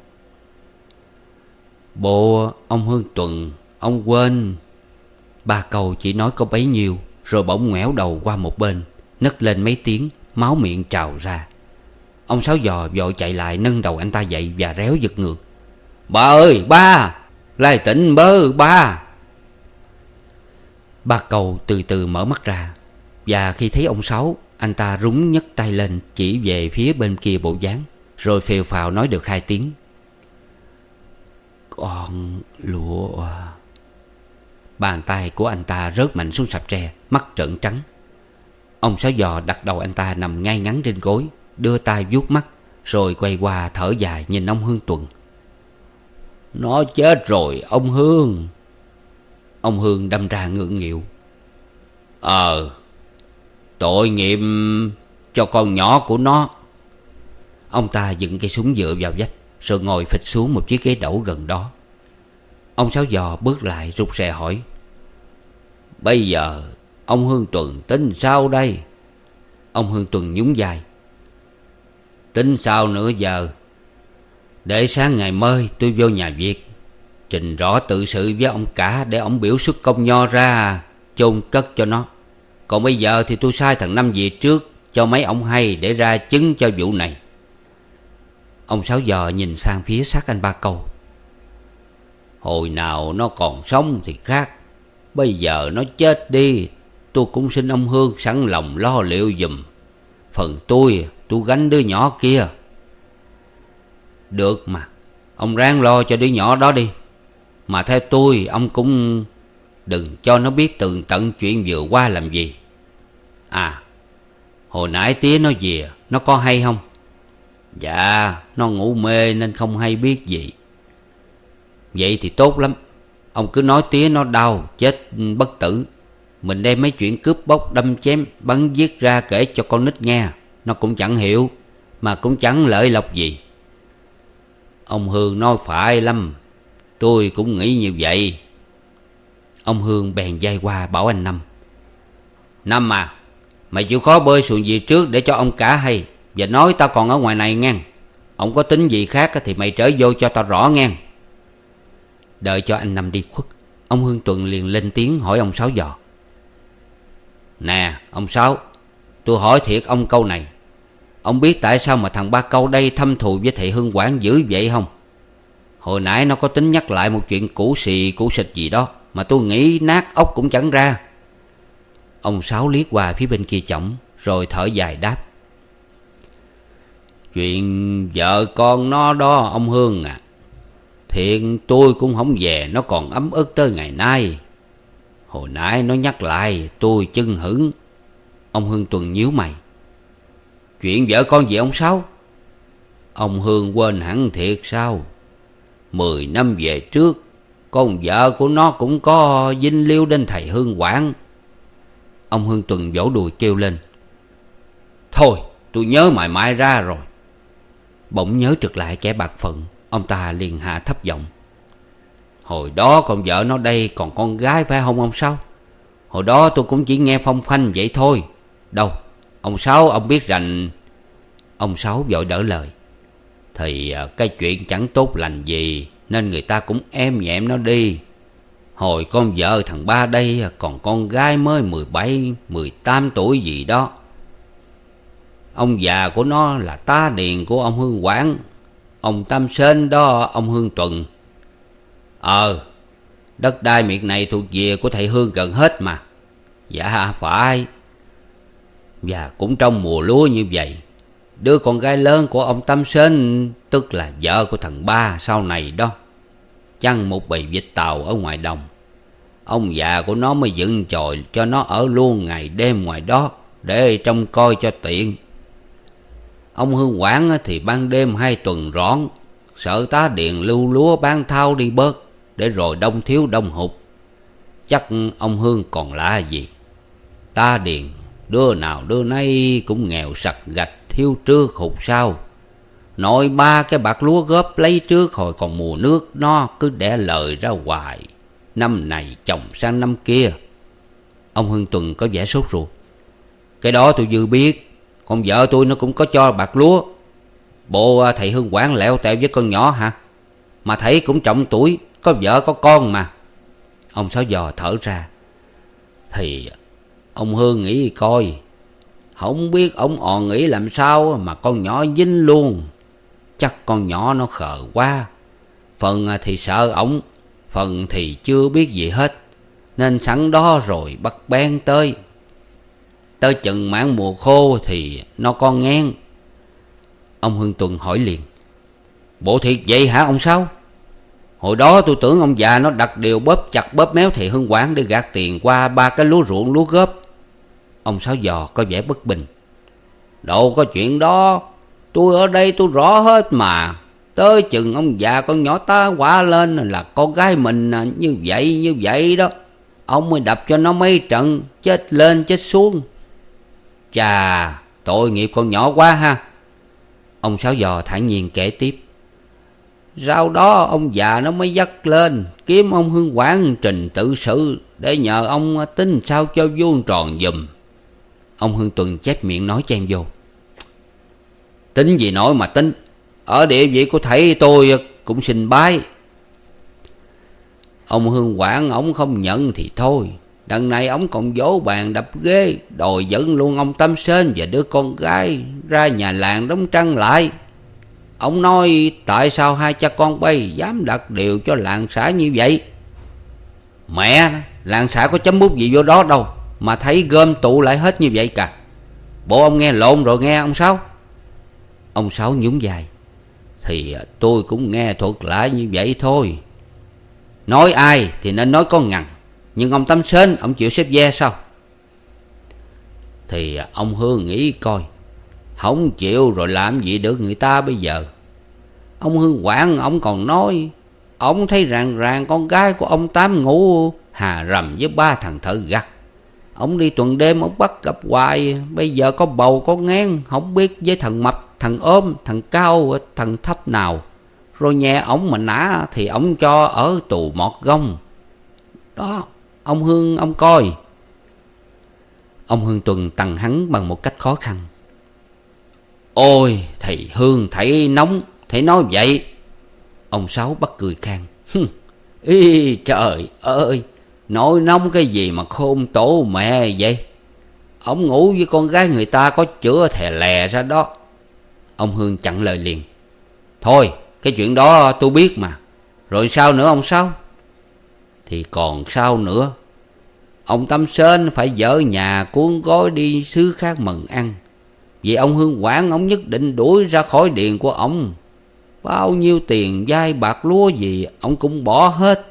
Bộ ông Hương Tuần, ông quên. Ba Câu chỉ nói có bấy nhiêu, rồi bỗng ngoẻo đầu qua một bên, nấc lên mấy tiếng, máu miệng trào ra. Ông Sáu Giò vội chạy lại nâng đầu anh ta dậy và réo giật ngược. Ba ơi ba, lai tỉnh bơ ba. Ba Câu từ từ mở mắt ra, và khi thấy ông Sáu, anh ta rúng nhấc tay lên chỉ về phía bên kia bộ dáng, rồi phèo phào nói được hai tiếng: Con lụa. Bàn tay của anh ta rớt mạnh xuống sạp tre, mắt trợn trắng. Ông Sáu Giò đặt đầu anh ta nằm ngay ngắn trên gối, đưa tay vuốt mắt, rồi quay qua thở dài nhìn ông Hương Tuần. Nó chết rồi ông Hương. Ông Hương đâm ra ngượng nghịu. Ờ Tội nghiệp cho con nhỏ của nó. Ông ta dựng cây súng dựa vào vách, rồi ngồi phịch xuống một chiếc ghế đẩu gần đó. Ông Sáu Giò bước lại rụt rè hỏi: Bây giờ ông Hương Tuần tính sao đây? Ông Hương Tuần nhún vai: Tính sao nữa giờ? Để sáng ngày mới tôi vô nhà Việt, trình rõ tự sự với ông cả, để ông biểu xuất công nho ra chôn cất cho nó. Còn bây giờ thì tôi sai thằng Năm về trước cho mấy ông hay, để ra chứng cho vụ này. Ông Sáu Giò nhìn sang phía xác anh Ba Câu. Hồi nào nó còn sống thì khác, bây giờ nó chết đi, tôi cũng xin ông Hương sẵn lòng lo liệu giùm. Phần tôi, tôi gánh đứa nhỏ kia. Được mà, ông ráng lo cho đứa nhỏ đó đi. Mà theo tôi, ông cũng đừng cho nó biết tường tận chuyện vừa qua làm gì. À, hồi nãy tía nó về, nó có hay không? Dạ, nó ngủ mê nên không hay biết gì. Vậy thì tốt lắm. Ông cứ nói tía nó đau, chết bất tử. Mình đem mấy chuyện cướp bóc, đâm chém, bắn giết ra kể cho con nít nghe, nó cũng chẳng hiểu, mà cũng chẳng lợi lộc gì. Ông Hương nói phải lắm, tôi cũng nghĩ như vậy. Ông Hương bèn vai qua bảo anh Năm: Năm à, mày chịu khó bơi xuồng về trước để cho ông cả hay, và nói tao còn ở ngoài này ngang. Ông có tính gì khác thì mày trở vô cho tao rõ ngang. Đợi cho anh Năm đi khuất, ông Hương Tuần liền lên tiếng hỏi ông Sáu Giò: Nè ông Sáu, tôi hỏi thiệt ông câu này. Ông biết tại sao mà thằng Ba Câu đây thâm thù với thầy Hương Quảng dữ vậy không? Hồi nãy nó có tính nhắc lại một chuyện cũ xì cũ xịch gì đó, mà tôi nghĩ nát óc cũng chẳng ra. Ông Sáu liếc qua phía bên kia chổng, rồi thở dài đáp: Chuyện vợ con nó đó ông Hương à, thiện tôi cũng không về nó còn ấm ức tới ngày nay. Hồi nãy nó nhắc lại tôi chưng hửng. Ông Hương Tuần nhíu mày: Chuyện vợ con gì ông Sáu? Ông Hương quên hẳn thiệt sao? Mười năm về trước, con vợ của nó cũng có dính líu đến thầy Hương Quảng. Ông Hương Tuần vỗ đùi kêu lên: Thôi tôi nhớ mãi mãi ra rồi. Bỗng nhớ trực lại kẻ bạc phận, ông ta liền hạ thấp giọng: Hồi đó con vợ nó đây còn con gái phải không ông Sáu? Hồi đó tôi cũng chỉ nghe phong phanh vậy thôi. Đâu ông Sáu, ông biết rành. Ông Sáu vội đỡ lời: Thì cái chuyện chẳng tốt lành gì, nên người ta cũng êm nhẹm nó đi. Hồi con vợ thằng Ba đây còn con gái mới mười bảy, mười tám tuổi gì đó. Ông già của nó là tá điền của ông Hương Quảng, ông Tam Sên đó ông Hương Tuần. Ờ Đất đai miệt này thuộc về của thầy Hương gần hết mà. Dạ phải. Và cũng trong mùa lúa như vậy, đứa con gái lớn của ông Tam Sên, tức là vợ của thằng Ba sau này đó, chăn một bầy vịt tàu ở ngoài đồng. Ông già của nó mới dựng chòi cho nó ở luôn ngày đêm ngoài đó, để trông coi cho tiện. Ông Hương Quảng thì ban đêm hai tuần rõn, sợ tá điền lưu lúa bán thao đi bớt, để rồi đông thiếu đông hụt. Chắc ông Hương còn lạ gì. Tá điền đứa nào đứa nấy cũng nghèo sặc gạch, thiếu trước hụt sau. Nội ba cái bạc lúa góp lấy trước hồi còn mùa nước, nó cứ đẻ lời ra hoài, năm này trồng sang năm kia. Ông Hương Tuần có vẻ sốt ruột: Cái đó tôi vừa biết. Con vợ tôi nó cũng có cho bạc lúa. Bộ thầy Hương Quảng lẹo tẹo với con nhỏ hả? Mà thầy cũng trọng tuổi, có vợ có con mà. Ông Sáu Giò thở ra: Thì ông Hương nghĩ coi, không biết ông òn nghĩ làm sao mà con nhỏ dính luôn. Chắc con nhỏ nó khờ quá, Phần thì sợ ổng, phần thì chưa biết gì hết, nên sẵn đó rồi bắt bén tới. Tới chừng mãn mùa khô thì nó con ngán. Ông Hương Tuần hỏi liền: Bộ thiệt vậy hả ông Sáu? Hồi đó tôi tưởng ông già nó đặt điều bóp chặt bóp méo thầy Hưng Quảng để gạt tiền qua ba cái lúa ruộng lúa góp. Ông Sáu Giò có vẻ bất bình: Đâu có chuyện đó, tôi ở đây tôi rõ hết mà. Tới chừng ông già con nhỏ tá quả lên là con gái mình như vậy như vậy đó, ông mới đập cho nó mấy trận, chết lên chết xuống. Chà, tội nghiệp con nhỏ quá ha. Ông Sáu Giò thản nhiên kể tiếp: Sau đó ông già nó mới dắt lên kiếm ông Hưng Quảng trình tự sự để nhờ ông tính sao cho vuông tròn giùm. Ông Hương Tuần chép miệng nói chen vô: Tính gì nổi mà tính, ở địa vị của thầy tôi cũng xin bái. Ông Hưng Quảng ổng không nhận thì thôi, đằng này ổng còn vỗ bàn đập ghế đòi dẫn luôn ông Tâm Sên và đứa con gái ra nhà làng đóng trăng lại. Ông nói tại sao hai cha con bay dám đặt điều cho làng xã như vậy. Mẹ, làng xã có chấm bút gì vô đó đâu mà thấy gom tụ lại hết như vậy cả. Bộ ông nghe lộn rồi nghe ông Sáu. Ông Sáu nhún vai: Thì tôi cũng nghe thuật lại như vậy thôi. Nói ai thì nên nói con ngằn, nhưng ông Tâm Sên ông chịu xếp ve sao? Thì ông Hương nghĩ coi, không chịu rồi làm gì được người ta bây giờ. Ông Hương Quảng ông còn nói ông thấy ràng ràng con gái của ông Tám ngủ hà rầm với ba thằng thợ gặt. Ông đi tuần đêm ông bắt gặp hoài, bây giờ có bầu có ngán, không biết với thằng mập, thằng ốm, thằng cao, thằng thấp nào. Rồi nhẹ ổng mà nã thì ổng cho ở tù mọt gông. Đó, ông Hương ông coi. Ông Hương Tuần tằng hắn bằng một cách khó khăn: Ôi thầy Hương thầy nóng, thầy nói vậy. Ông Sáu bắt cười khan: Ý trời ơi, nổi nóng cái gì mà khôn tổ mẹ vậy. Ông ngủ với con gái người ta có chữa thè lè ra đó. Ông Hương chặn lời liền: Thôi cái chuyện đó tôi biết mà. Rồi sao nữa ông Sáu? Thì còn sao nữa, ông Tâm Sên phải dỡ nhà cuốn gói đi xứ khác mừng ăn. Vì ông Hương Quảng ông nhất định đuổi ra khỏi điền của ông. Bao nhiêu tiền vay bạc lúa gì ông cũng bỏ hết.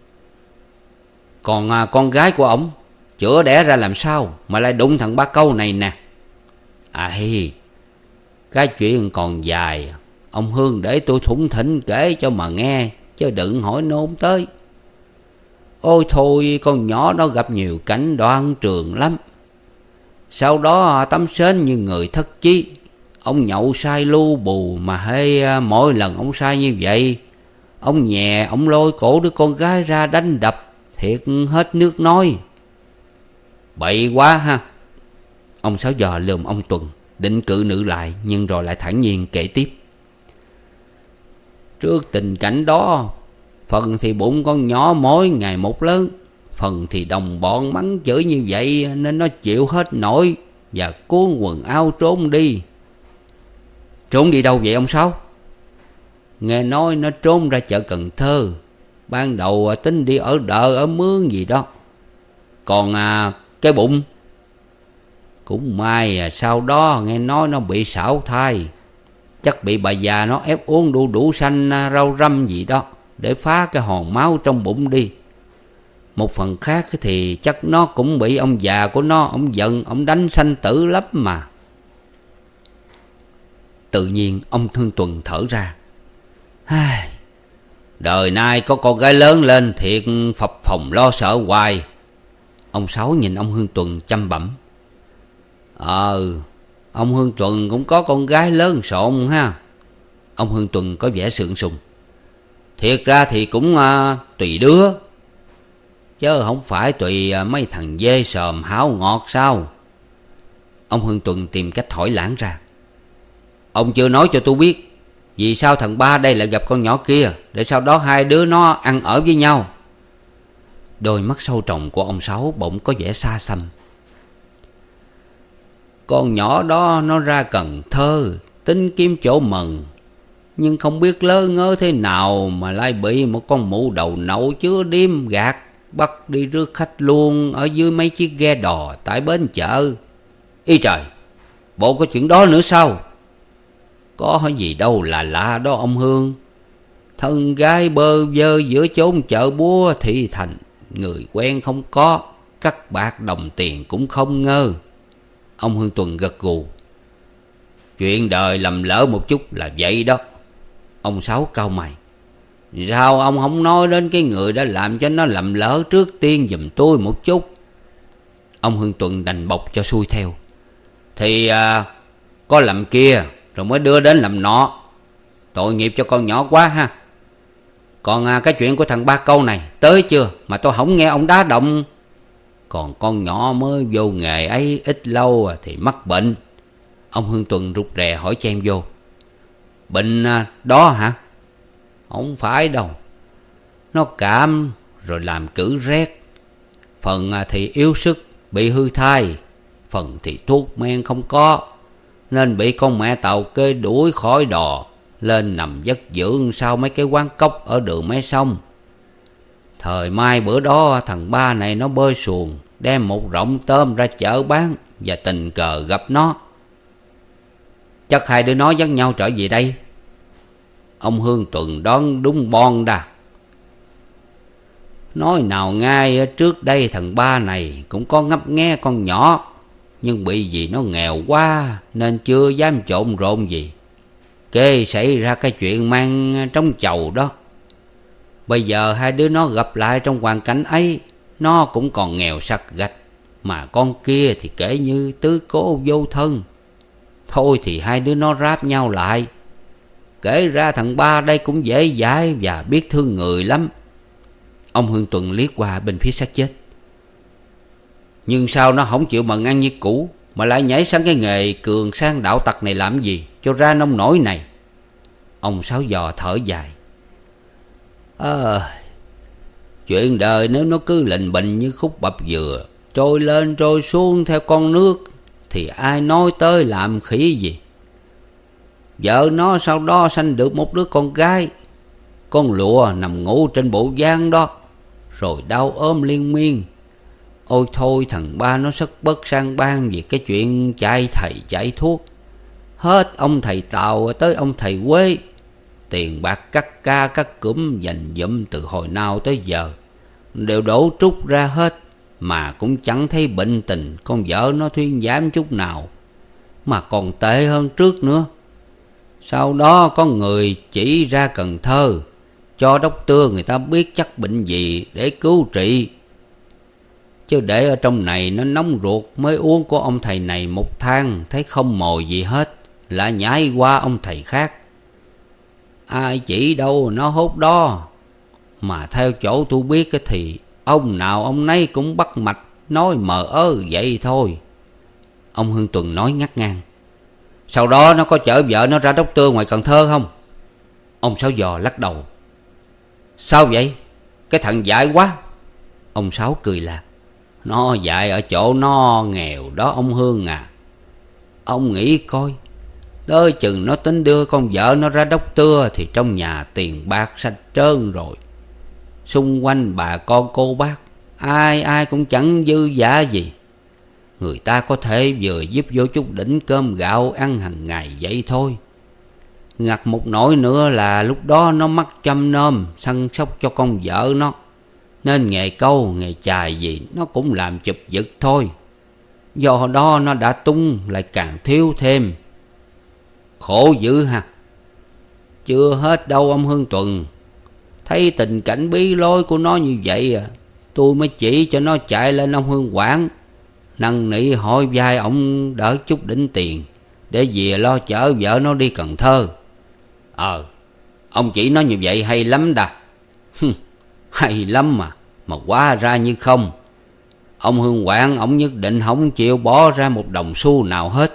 Còn à, con gái của ông chữa đẻ ra làm sao mà lại đụng thằng Ba Câu này nè. Ai, cái chuyện còn dài, ông Hương để tôi thủng thỉnh kể cho mà nghe, chứ đừng hỏi nôn tới. Ôi thôi, con nhỏ nó gặp nhiều cảnh đoan trường lắm. Sau đó Tâm Sên như người thất chí. Ông nhậu say lu bù, mà hay mỗi lần ông say như vậy, ông nhẹ ông lôi cổ đứa con gái ra đánh đập, thiệt hết nước nói. Bậy quá ha. Ông Sáu Giò lườm ông Tuần, định cự nữ lại, nhưng rồi lại thản nhiên kể tiếp: Trước tình cảnh đó, phần thì bụng con nhỏ mỗi ngày một lớn, phần thì đồng bọn mắng chửi như vậy nên nó chịu hết nổi và cuốn quần áo trốn đi. Trốn đi đâu vậy ông Sáu? Nghe nói nó trốn ra chợ Cần Thơ. Ban đầu tính đi ở đợ ở mướn gì đó. Còn à, cái bụng cũng may à, sau đó nghe nói nó bị xảo thai. Chắc bị bà già nó ép uống đu đủ xanh rau răm gì đó để phá cái hòn máu trong bụng đi. Một phần khác thì chắc nó cũng bị ông già của nó, ông giận, ông đánh sanh tử lắm mà. Tự nhiên ông Hương Tuần thở ra: Đời nay có con gái lớn lên thiệt phập phồng lo sợ hoài. Ông Sáu nhìn ông Hương Tuần chăm bẩm: Ờ, ông Hương Tuần cũng có con gái lớn xộn ha. Ông Hương Tuần có vẻ sượng sùng: Thiệt ra thì cũng à, tùy đứa, chứ không phải tùy à, mấy thằng dê sòm háo ngọt sao. Ông Hương Tuần tìm cách hỏi lãng ra: Ông chưa nói cho tôi biết vì sao thằng Ba đây lại gặp con nhỏ kia, để sau đó hai đứa nó ăn ở với nhau. Đôi mắt sâu tròng của ông Sáu bỗng có vẻ xa xăm: Con nhỏ đó nó ra Cần Thơ tính kiếm chỗ mần. Nhưng không biết lơ ngơ thế nào mà lại bị một con mụ đầu nậu chứa điếm gạt bắt đi rước khách luôn ở dưới mấy chiếc ghe đò tại bến chợ. Ý trời, bộ có chuyện đó nữa sao? Có gì đâu là lạ đó ông Hương. Thân gái bơ vơ giữa chốn chợ búa thị thành, người quen không có, cắt bạc đồng tiền cũng không ngơ. Ông Hương Tuần gật gù. Chuyện đời lầm lỡ một chút là vậy đó. Ông Sáu cau mày. Sao ông không nói đến cái người đã làm cho nó lầm lỡ trước tiên giùm tôi một chút? Ông Hương Tuần đành bọc cho xuôi theo. Thì à, có làm kia rồi mới đưa đến làm nọ. Tội nghiệp cho con nhỏ quá ha. Còn à, cái chuyện của thằng Ba Câu này tới chưa mà tôi không nghe ông đá động? Còn con nhỏ mới vô nghề ấy ít lâu thì mắc bệnh. Ông Hương Tuần rụt rè hỏi chen vô. Bệnh đó hả? Không phải đâu. Nó cảm rồi làm cử rét. Phần thì yếu sức, bị hư thai. Phần thì thuốc men không có, nên bị con mẹ tàu kê đuổi khỏi đò lên nằm giấc dưỡng sau mấy cái quán cốc ở đường mé sông. Thời mai bữa đó thằng Ba này nó bơi xuồng đem một rộng tôm ra chợ bán, và tình cờ gặp nó. Chắc hai đứa nó dắt nhau trở về đây. Ông Hương Tuần đoán đúng bon đà. Nói nào ngay, trước đây thằng Ba này cũng có ngấp nghe con nhỏ, nhưng bị vì nó nghèo quá nên chưa dám trộn rộn gì. Kê xảy ra cái chuyện mang trống chầu đó. Bây giờ hai đứa nó gặp lại trong hoàn cảnh ấy. Nó cũng còn nghèo sặc gạch, mà con kia thì kể như tứ cố vô thân. Thôi thì hai đứa nó ráp nhau lại. Kể ra thằng Ba đây cũng dễ dãi và biết thương người lắm. Ông Hương Tuần liếc qua bên phía xác chết. Nhưng sao nó không chịu mần ăn như cũ, mà lại nhảy sang cái nghề cường sang đạo tặc này làm gì cho ra nông nổi này? Ông Sáu Giò thở dài. Ờ, chuyện đời nếu nó cứ lình bình như khúc bập dừa, trôi lên trôi xuống theo con nước, thì ai nói tới làm khỉ gì. Vợ nó sau đó sanh được một đứa con gái, con lụa nằm ngủ trên bộ giang đó, rồi đau ốm liên miên. Ôi thôi, thằng Ba nó rất bất sang ban vì cái chuyện chạy thầy chạy thuốc. Hết ông thầy Tàu tới ông thầy Quế, tiền bạc cắt ca cắt cúm dành dụm từ hồi nào tới giờ đều đổ trút ra hết, mà cũng chẳng thấy bệnh tình con vợ nó thuyên giảm chút nào, mà còn tệ hơn trước nữa. Sau đó có người chỉ ra Cần Thơ cho đốc tưa người ta biết chắc bệnh gì để cứu trị, chứ để ở trong này nó nóng ruột mới uống của ông thầy này một thang thấy không mồi gì hết, lại nhảy qua ông thầy khác. Ai chỉ đâu nó hốt đó. Mà theo chỗ tôi biết thì ông nào ông nấy cũng bắt mạch nói mờ ơ vậy thôi. Ông Hương Tuần nói ngắt ngang. Sau đó nó có chở vợ nó ra đốc tưa ngoài Cần Thơ không? Ông Sáu Giò lắc đầu. Sao vậy? Cái thằng dại quá. Ông Sáu cười là. Nó dại ở chỗ nó nghèo đó ông Hương à. Ông nghĩ coi, tới chừng nó tính đưa con vợ nó ra đốc tưa thì trong nhà tiền bạc sạch trơn rồi. Xung quanh bà con cô bác ai ai cũng chẳng dư giả gì. Người ta có thể vừa giúp vô chút đỉnh cơm gạo ăn hàng ngày vậy thôi. Ngặt một nỗi nữa là lúc đó nó mắc chăm nom săn sóc cho con vợ nó, nên nghề câu nghề chài gì nó cũng làm chụp giật thôi. Do đó nó đã tung lại càng thiếu thêm. Khổ dữ ha. Chưa hết đâu ông Hương Tuần. Thấy tình cảnh bí lối của nó như vậy à, tôi mới chỉ cho nó chạy lên ông Hương Quảng, năn nỉ hỏi vai ông đỡ chút đỉnh tiền để về lo chở vợ nó đi Cần Thơ. Ờ, ông chỉ nói như vậy hay lắm đà. Hay lắm mà, mà quá ra như không. Ông Hương Quảng ông nhất định không chịu bỏ ra một đồng xu nào hết.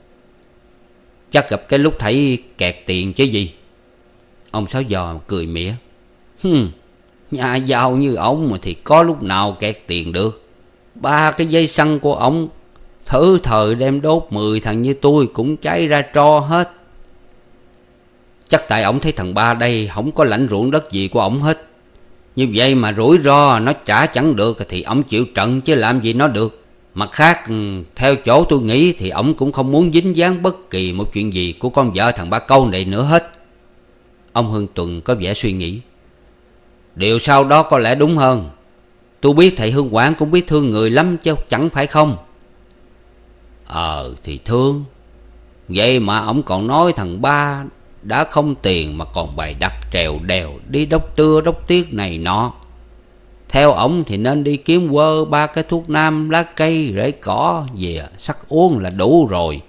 Chắc gặp cái lúc thấy kẹt tiền chứ gì. Ông Sáu Giò cười mỉa. Hừm, nhà giàu như ông mà thì có lúc nào kẹt tiền được. Ba cái dây xăng của ông thử thời đem đốt mười thằng như tôi cũng cháy ra tro hết. Chắc tại ổng thấy thằng Ba đây không có lãnh ruộng đất gì của ổng hết. Như vậy mà rủi ro nó trả chẳng được thì ổng chịu trận chứ làm gì nó được. Mặt khác, theo chỗ tôi nghĩ thì ổng cũng không muốn dính dáng bất kỳ một chuyện gì của con vợ thằng Ba Câu này nữa hết. Ông Hưng Tuần có vẻ suy nghĩ. Điều sau đó có lẽ đúng hơn. Tôi biết thầy Hương Quảng cũng biết thương người lắm chứ chẳng phải không? Ờ thì thương. Vậy mà ổng còn nói thằng Ba đã không tiền mà còn bày đặt trèo đèo đi đốc tưa đốc tiết này nọ. Theo ổng thì nên đi kiếm quơ ba cái thuốc nam, lá cây, rễ cỏ về sắc uống là đủ rồi.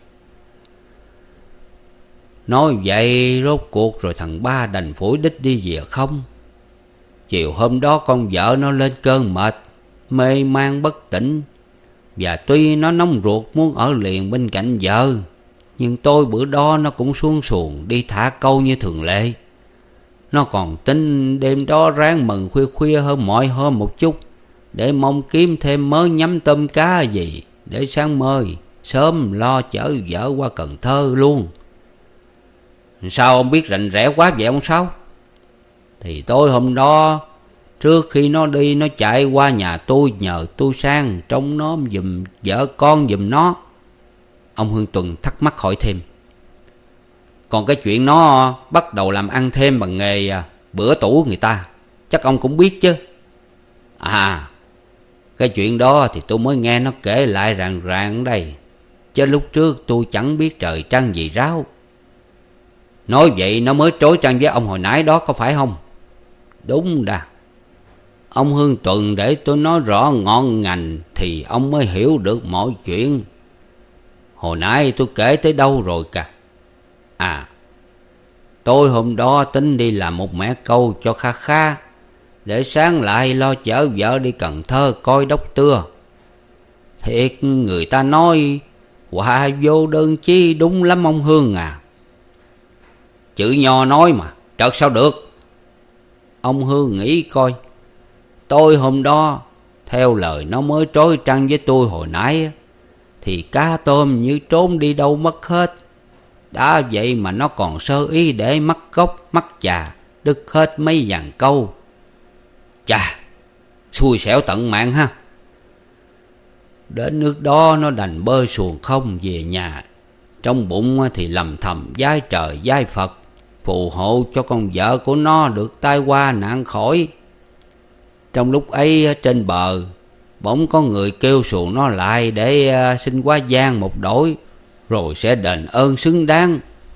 Nói vậy rốt cuộc rồi thằng Ba đành phủi đích đi về không? Chiều hôm đó con vợ nó lên cơn mệt, mê man bất tỉnh. Và tuy nó nóng ruột muốn ở liền bên cạnh vợ, nhưng tôi bữa đó nó cũng xuống xuồng đi thả câu như thường lệ. Nó còn tính đêm đó ráng mừng khuya khuya hơn mọi hôm một chút, để mong kiếm thêm mớ nhắm tôm cá gì, để sáng mơi sớm lo chở vợ qua Cần Thơ luôn. Sao ông biết rành rẽ quá vậy ông Sáu? Thì tôi hôm đó trước khi nó đi, nó chạy qua nhà tôi nhờ tôi sang trông nó giùm vợ con giùm nó. Ông Hương Tuần thắc mắc hỏi thêm. Còn cái chuyện nó bắt đầu làm ăn thêm bằng nghề bữa tủ người ta, chắc ông cũng biết chứ? À, cái chuyện đó thì tôi mới nghe nó kể lại ràng ràng đây, chứ lúc trước tôi chẳng biết trời trăng gì ráo. Nói vậy nó mới trối trăng với ông hồi nãy đó có phải không? Đúng đà. Ông Hương Tuần để tôi nói rõ ngọn ngành thì ông mới hiểu được mọi chuyện. Hồi nãy tôi kể tới đâu rồi cả? À, tôi hôm đó tính đi làm một mẻ câu cho kha khá, để sáng lại lo chở vợ đi Cần Thơ coi đốc tưa. Thiệt người ta nói họa vô đơn chi đúng lắm ông Hương à. Chữ nho nói mà, trật sao được. Ông Hương nghĩ coi. Tôi hôm đó theo lời nó mới trối trăng với tôi hồi nãy, thì cá tôm như trốn đi đâu mất hết. Đã vậy mà nó còn sơ ý để mắc gốc mắc chà, đứt hết mấy dàn câu. Chà, xui xẻo tận mạng ha. Đến nước đó nó đành bơi xuồng không về nhà. Trong bụng thì lầm thầm vái trời vái Phật, phù hộ cho con vợ của nó được tai qua nạn khỏi. Trong lúc ấy trên bờ bỗng có người kêu xuồng nó lại để xin quá giang một đổi, rồi sẽ đền ơn xứng đáng.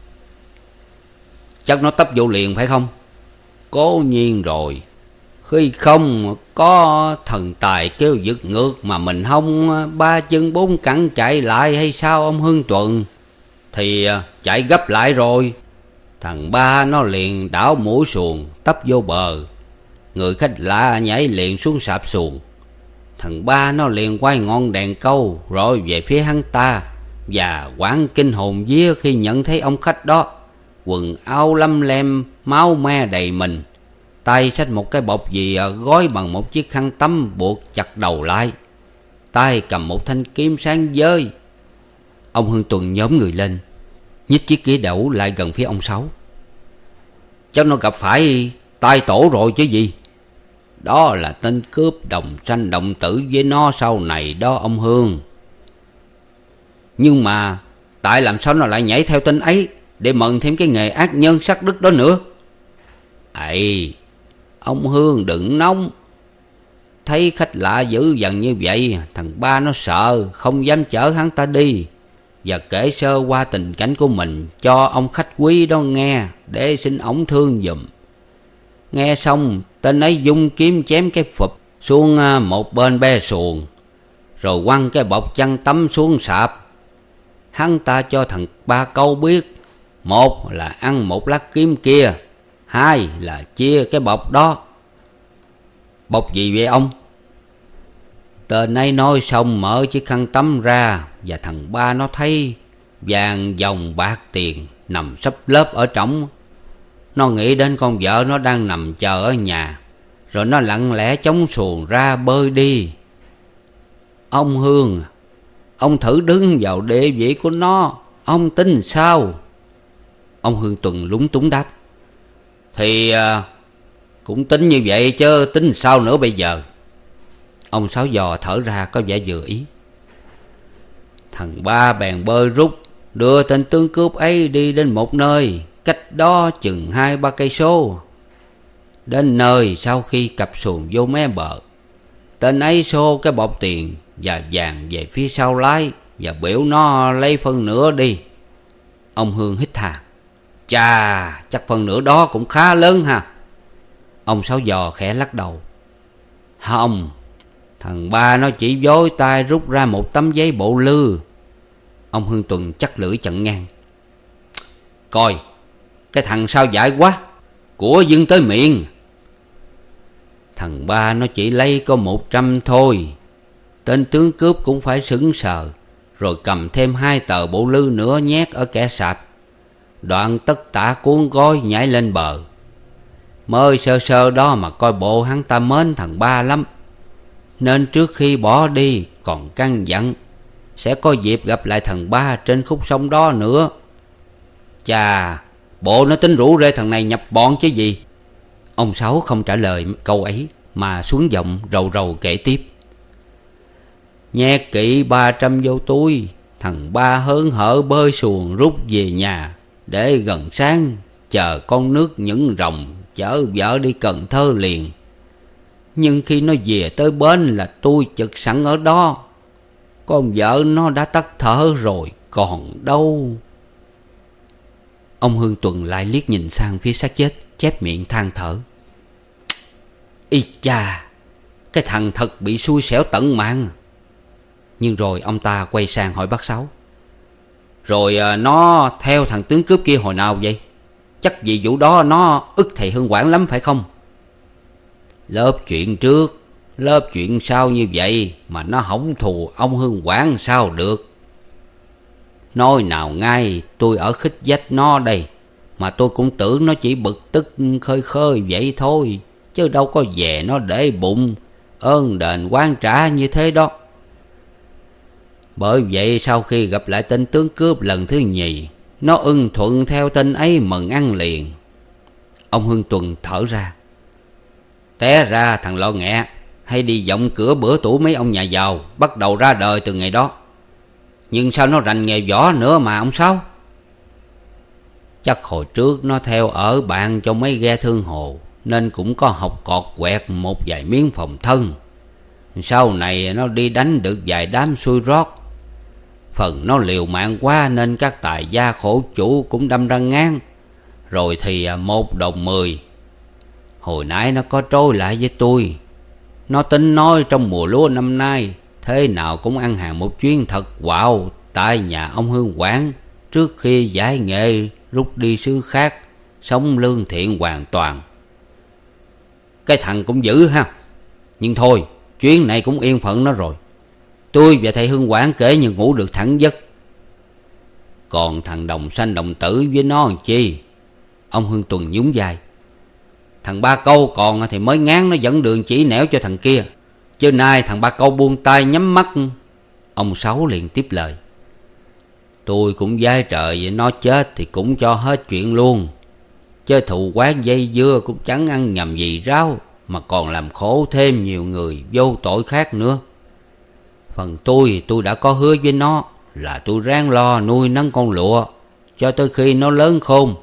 Chắc nó tấp vô liền phải không? Cố nhiên rồi. Khi không có thần tài kêu giật ngược mà mình không ba chân bốn cẳng chạy lại hay sao ông Hương Tuần? Thì chạy gấp lại rồi. Thằng Ba nó liền đảo mũi xuồng tấp vô bờ. Người khách lạ nhảy liền xuống sạp xuồng. Thằng Ba nó liền quay ngọn đèn câu rồi về phía hắn ta, và quảng kinh hồn vía khi nhận thấy ông khách đó quần áo lăm lem, máu me đầy mình, tay xách một cái bọc gì gói bằng một chiếc khăn tắm buộc chặt đầu lại, tay cầm một thanh kiếm sáng dơi. Ông Hương Tuần nhóm người lên, nhích chiếc ghế đẩu lại gần phía ông Sáu. Chắc nó gặp phải tai tổ rồi chứ gì. Đó là tên cướp đồng sanh đồng tử với nó sau này đó ông Hương. Nhưng mà tại làm sao nó lại nhảy theo tên ấy để mần thêm cái nghề ác nhân sát đức đó nữa? Ây, ông Hương đừng nóng. Thấy khách lạ dữ dằn như vậy, thằng Ba nó sợ không dám chở hắn ta đi, và kể sơ qua tình cảnh của mình cho ông khách quý đó nghe, để xin ổng thương giùm. Nghe xong tên ấy dung kiếm chém cái phụp xuống một bên be xuồng, rồi quăng cái bọc chăn tắm xuống sạp. Hắn ta cho thằng Ba Câu biết, một là ăn một lát kiếm kia, hai là chia cái bọc đó. Bọc gì vậy ông? Tên ấy nói xong mở chiếc khăn tắm ra, và thằng Ba nó thấy vàng dòng bạc tiền nằm sắp lớp ở trỏng. Nó nghĩ đến con vợ nó đang nằm chờ ở nhà, rồi nó lặng lẽ chống xuồng ra bơi đi. Ông Hương, ông thử đứng vào địa vị của nó, ông tính sao? Ông Hương Tuần lúng túng đáp: Thì à, cũng tính như vậy chứ tính sao nữa bây giờ. Ông Sáu Giò thở ra có vẻ vừa ý. Thằng Ba bèn bơi rút, đưa tên tướng cướp ấy đi đến một nơi cách đó chừng hai ba cây số. Đến nơi sau khi cặp xuồng vô mé bờ, tên ấy xô cái bọc tiền và vàng về phía sau lái và biểu nó lấy phân nửa đi. Ông Hương hít hà: Chà, chắc phần nửa đó cũng khá lớn ha. Ông Sáu Giò khẽ lắc đầu: Không, thằng Ba nó chỉ vối tay rút ra một tấm giấy bộ lư. Ông Hương Tuần chắc lưỡi chặn ngang: Coi, cái thằng sao dại quá, của dưng tới miệng. Thằng Ba nó chỉ lấy có một trăm thôi. Tên tướng cướp cũng phải sững sờ, rồi cầm thêm hai tờ bộ lư nữa nhét ở kẻ sạp. Đoạn tất tả cuốn gói nhảy lên bờ. Mới sơ sơ đó mà coi bộ hắn ta mến thằng Ba lắm, nên trước khi bỏ đi còn căn dặn sẽ có dịp gặp lại thằng Ba trên khúc sông đó nữa. Chà, bộ nó tính rủ rê thằng này nhập bọn chứ gì. Ông Sáu không trả lời câu ấy, mà xuống giọng rầu rầu kể tiếp: Nhét kỹ ba trăm vô túi, thằng Ba hớn hở bơi xuồng rút về nhà, để gần sáng chờ con nước những rồng chở vợ đi Cần Thơ liền. Nhưng khi nó về tới bến là tôi chực sẵn ở đó. Con vợ nó đã tắt thở rồi còn đâu. Ông Hương Tuần lại liếc nhìn sang phía xác chết, chép miệng than thở: Ý cha, cái thằng thật bị xui xẻo tận mạng. Nhưng rồi ông ta quay sang hỏi bác Sáu: Rồi à, nó theo thằng tướng cướp kia hồi nào vậy? Chắc vì vụ đó nó ức thầy Hương Quảng lắm phải không? Lớp chuyện trước, lớp chuyện sau như vậy mà nó hổng thù ông Hương Quảng sao được. Nói nào ngay, tôi ở khích dách nó đây, mà tôi cũng tưởng nó chỉ bực tức khơi khơi vậy thôi, chứ đâu có về nó để bụng ơn đền oán trả như thế đó. Bởi vậy sau khi gặp lại tên tướng cướp lần thứ nhì, nó ưng thuận theo tên ấy mừng ăn liền. Ông Hương Tuần thở ra: Té ra thằng lo nghẹ hay đi vọng cửa bữa tủ mấy ông nhà giàu bắt đầu ra đời từ ngày đó. Nhưng sao nó rành nghề võ nữa mà ông Sáu? Chắc hồi trước nó theo ở bạn cho mấy ghe thương hồ, nên cũng có học cọt quẹt một vài miếng phòng thân. Sau này nó đi đánh được vài đám xui rót. Phần nó liều mạng quá nên các tài gia khổ chủ cũng đâm ra ngang. Rồi thì một đồng mười. Hồi nãy nó có trối lại với tôi. Nó tính nói trong mùa lúa năm nay thế nào cũng ăn hàng một chuyến thật quạo tại nhà ông Hương Quảng, trước khi giải nghệ rút đi xứ khác, sống lương thiện hoàn toàn. Cái thằng cũng dữ ha. Nhưng thôi, chuyến này cũng yên phận nó rồi. Tôi và thầy Hương Quảng kể như ngủ được thẳng giấc. Còn thằng đồng sanh đồng tử với nó làm chi? Ông Hương Tuần nhún vai: Thằng Ba Câu còn thì mới ngán nó dẫn đường chỉ nẻo cho thằng kia, chứ nay thằng Ba Câu buông tay nhắm mắt. Ông Sáu liền tiếp lời: Tôi cũng vái trời nó chết thì cũng cho hết chuyện luôn, chứ thù quán dây dưa cũng chẳng ăn nhầm gì rau, mà còn làm khổ thêm nhiều người vô tội khác nữa. Phần tôi tôi đã có hứa với nó là tôi ráng lo nuôi nấng con lụa cho tới khi nó lớn khôn.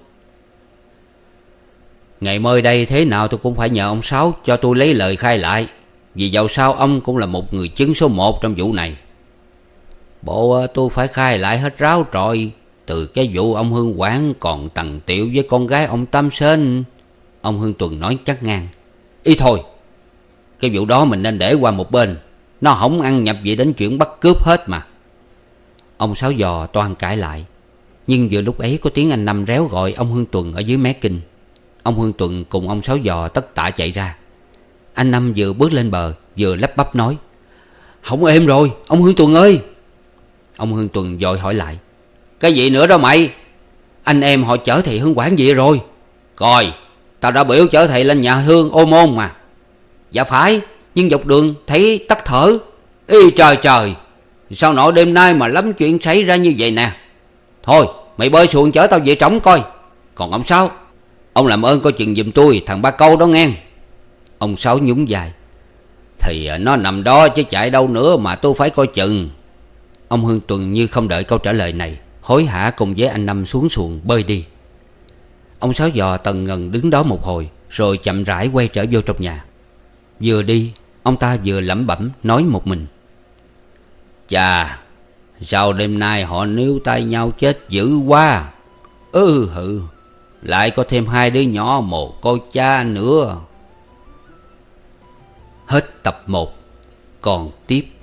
Ngày mới đây thế nào tôi cũng phải nhờ ông Sáu cho tôi lấy lời khai lại, vì dầu sao ông cũng là một người chứng số một trong vụ này. Bộ tôi phải khai lại hết ráo trọi, từ cái vụ ông Hương Quảng còn tằng tiệu với con gái ông Tam Sên. Ông Hương Tuần nói chắc ngang: Ý thôi, cái vụ đó mình nên để qua một bên, nó không ăn nhập gì đến chuyện bắt cướp hết mà. Ông Sáu Giò toan cãi lại, nhưng vừa lúc ấy có tiếng anh Năm réo gọi ông Hương Tuần ở dưới mé kinh. Ông Hương Tuần cùng ông Sáu Giò tất tả chạy ra. Anh Năm vừa bước lên bờ vừa lắp bắp nói: Không êm rồi, ông Hương Tuần ơi. Ông Hương Tuần vội hỏi lại: Cái gì nữa đó mày? Anh em họ chở thầy Hương Quảng gì rồi? Coi, tao đã biểu chở thầy lên nhà Hương ô môn mà. Dạ phải, nhưng dọc đường thấy tắt thở. Ê trời trời, sao nọ đêm nay mà lắm chuyện xảy ra như vậy nè. Thôi mày bơi xuồng chở tao về trống coi, Còn ông Sáu, ông làm ơn coi chừng giùm tôi thằng ba câu đó nghe. Ông Sáu nhún vai. Thì nó nằm đó chứ chạy đâu nữa mà tôi phải coi chừng. Ông Hương Tuần như không đợi câu trả lời này, hối hả cùng với anh Năm xuống xuồng bơi đi. Ông Sáu Giò tần ngần đứng đó một hồi, rồi chậm rãi quay trở vô trong nhà. Vừa đi, ông ta vừa lẩm bẩm nói một mình: chà, sao đêm nay họ níu tay nhau chết dữ quá. Ừ hừ, lại có thêm hai đứa nhỏ mồ côi cha nữa. Hết tập một. Còn tiếp.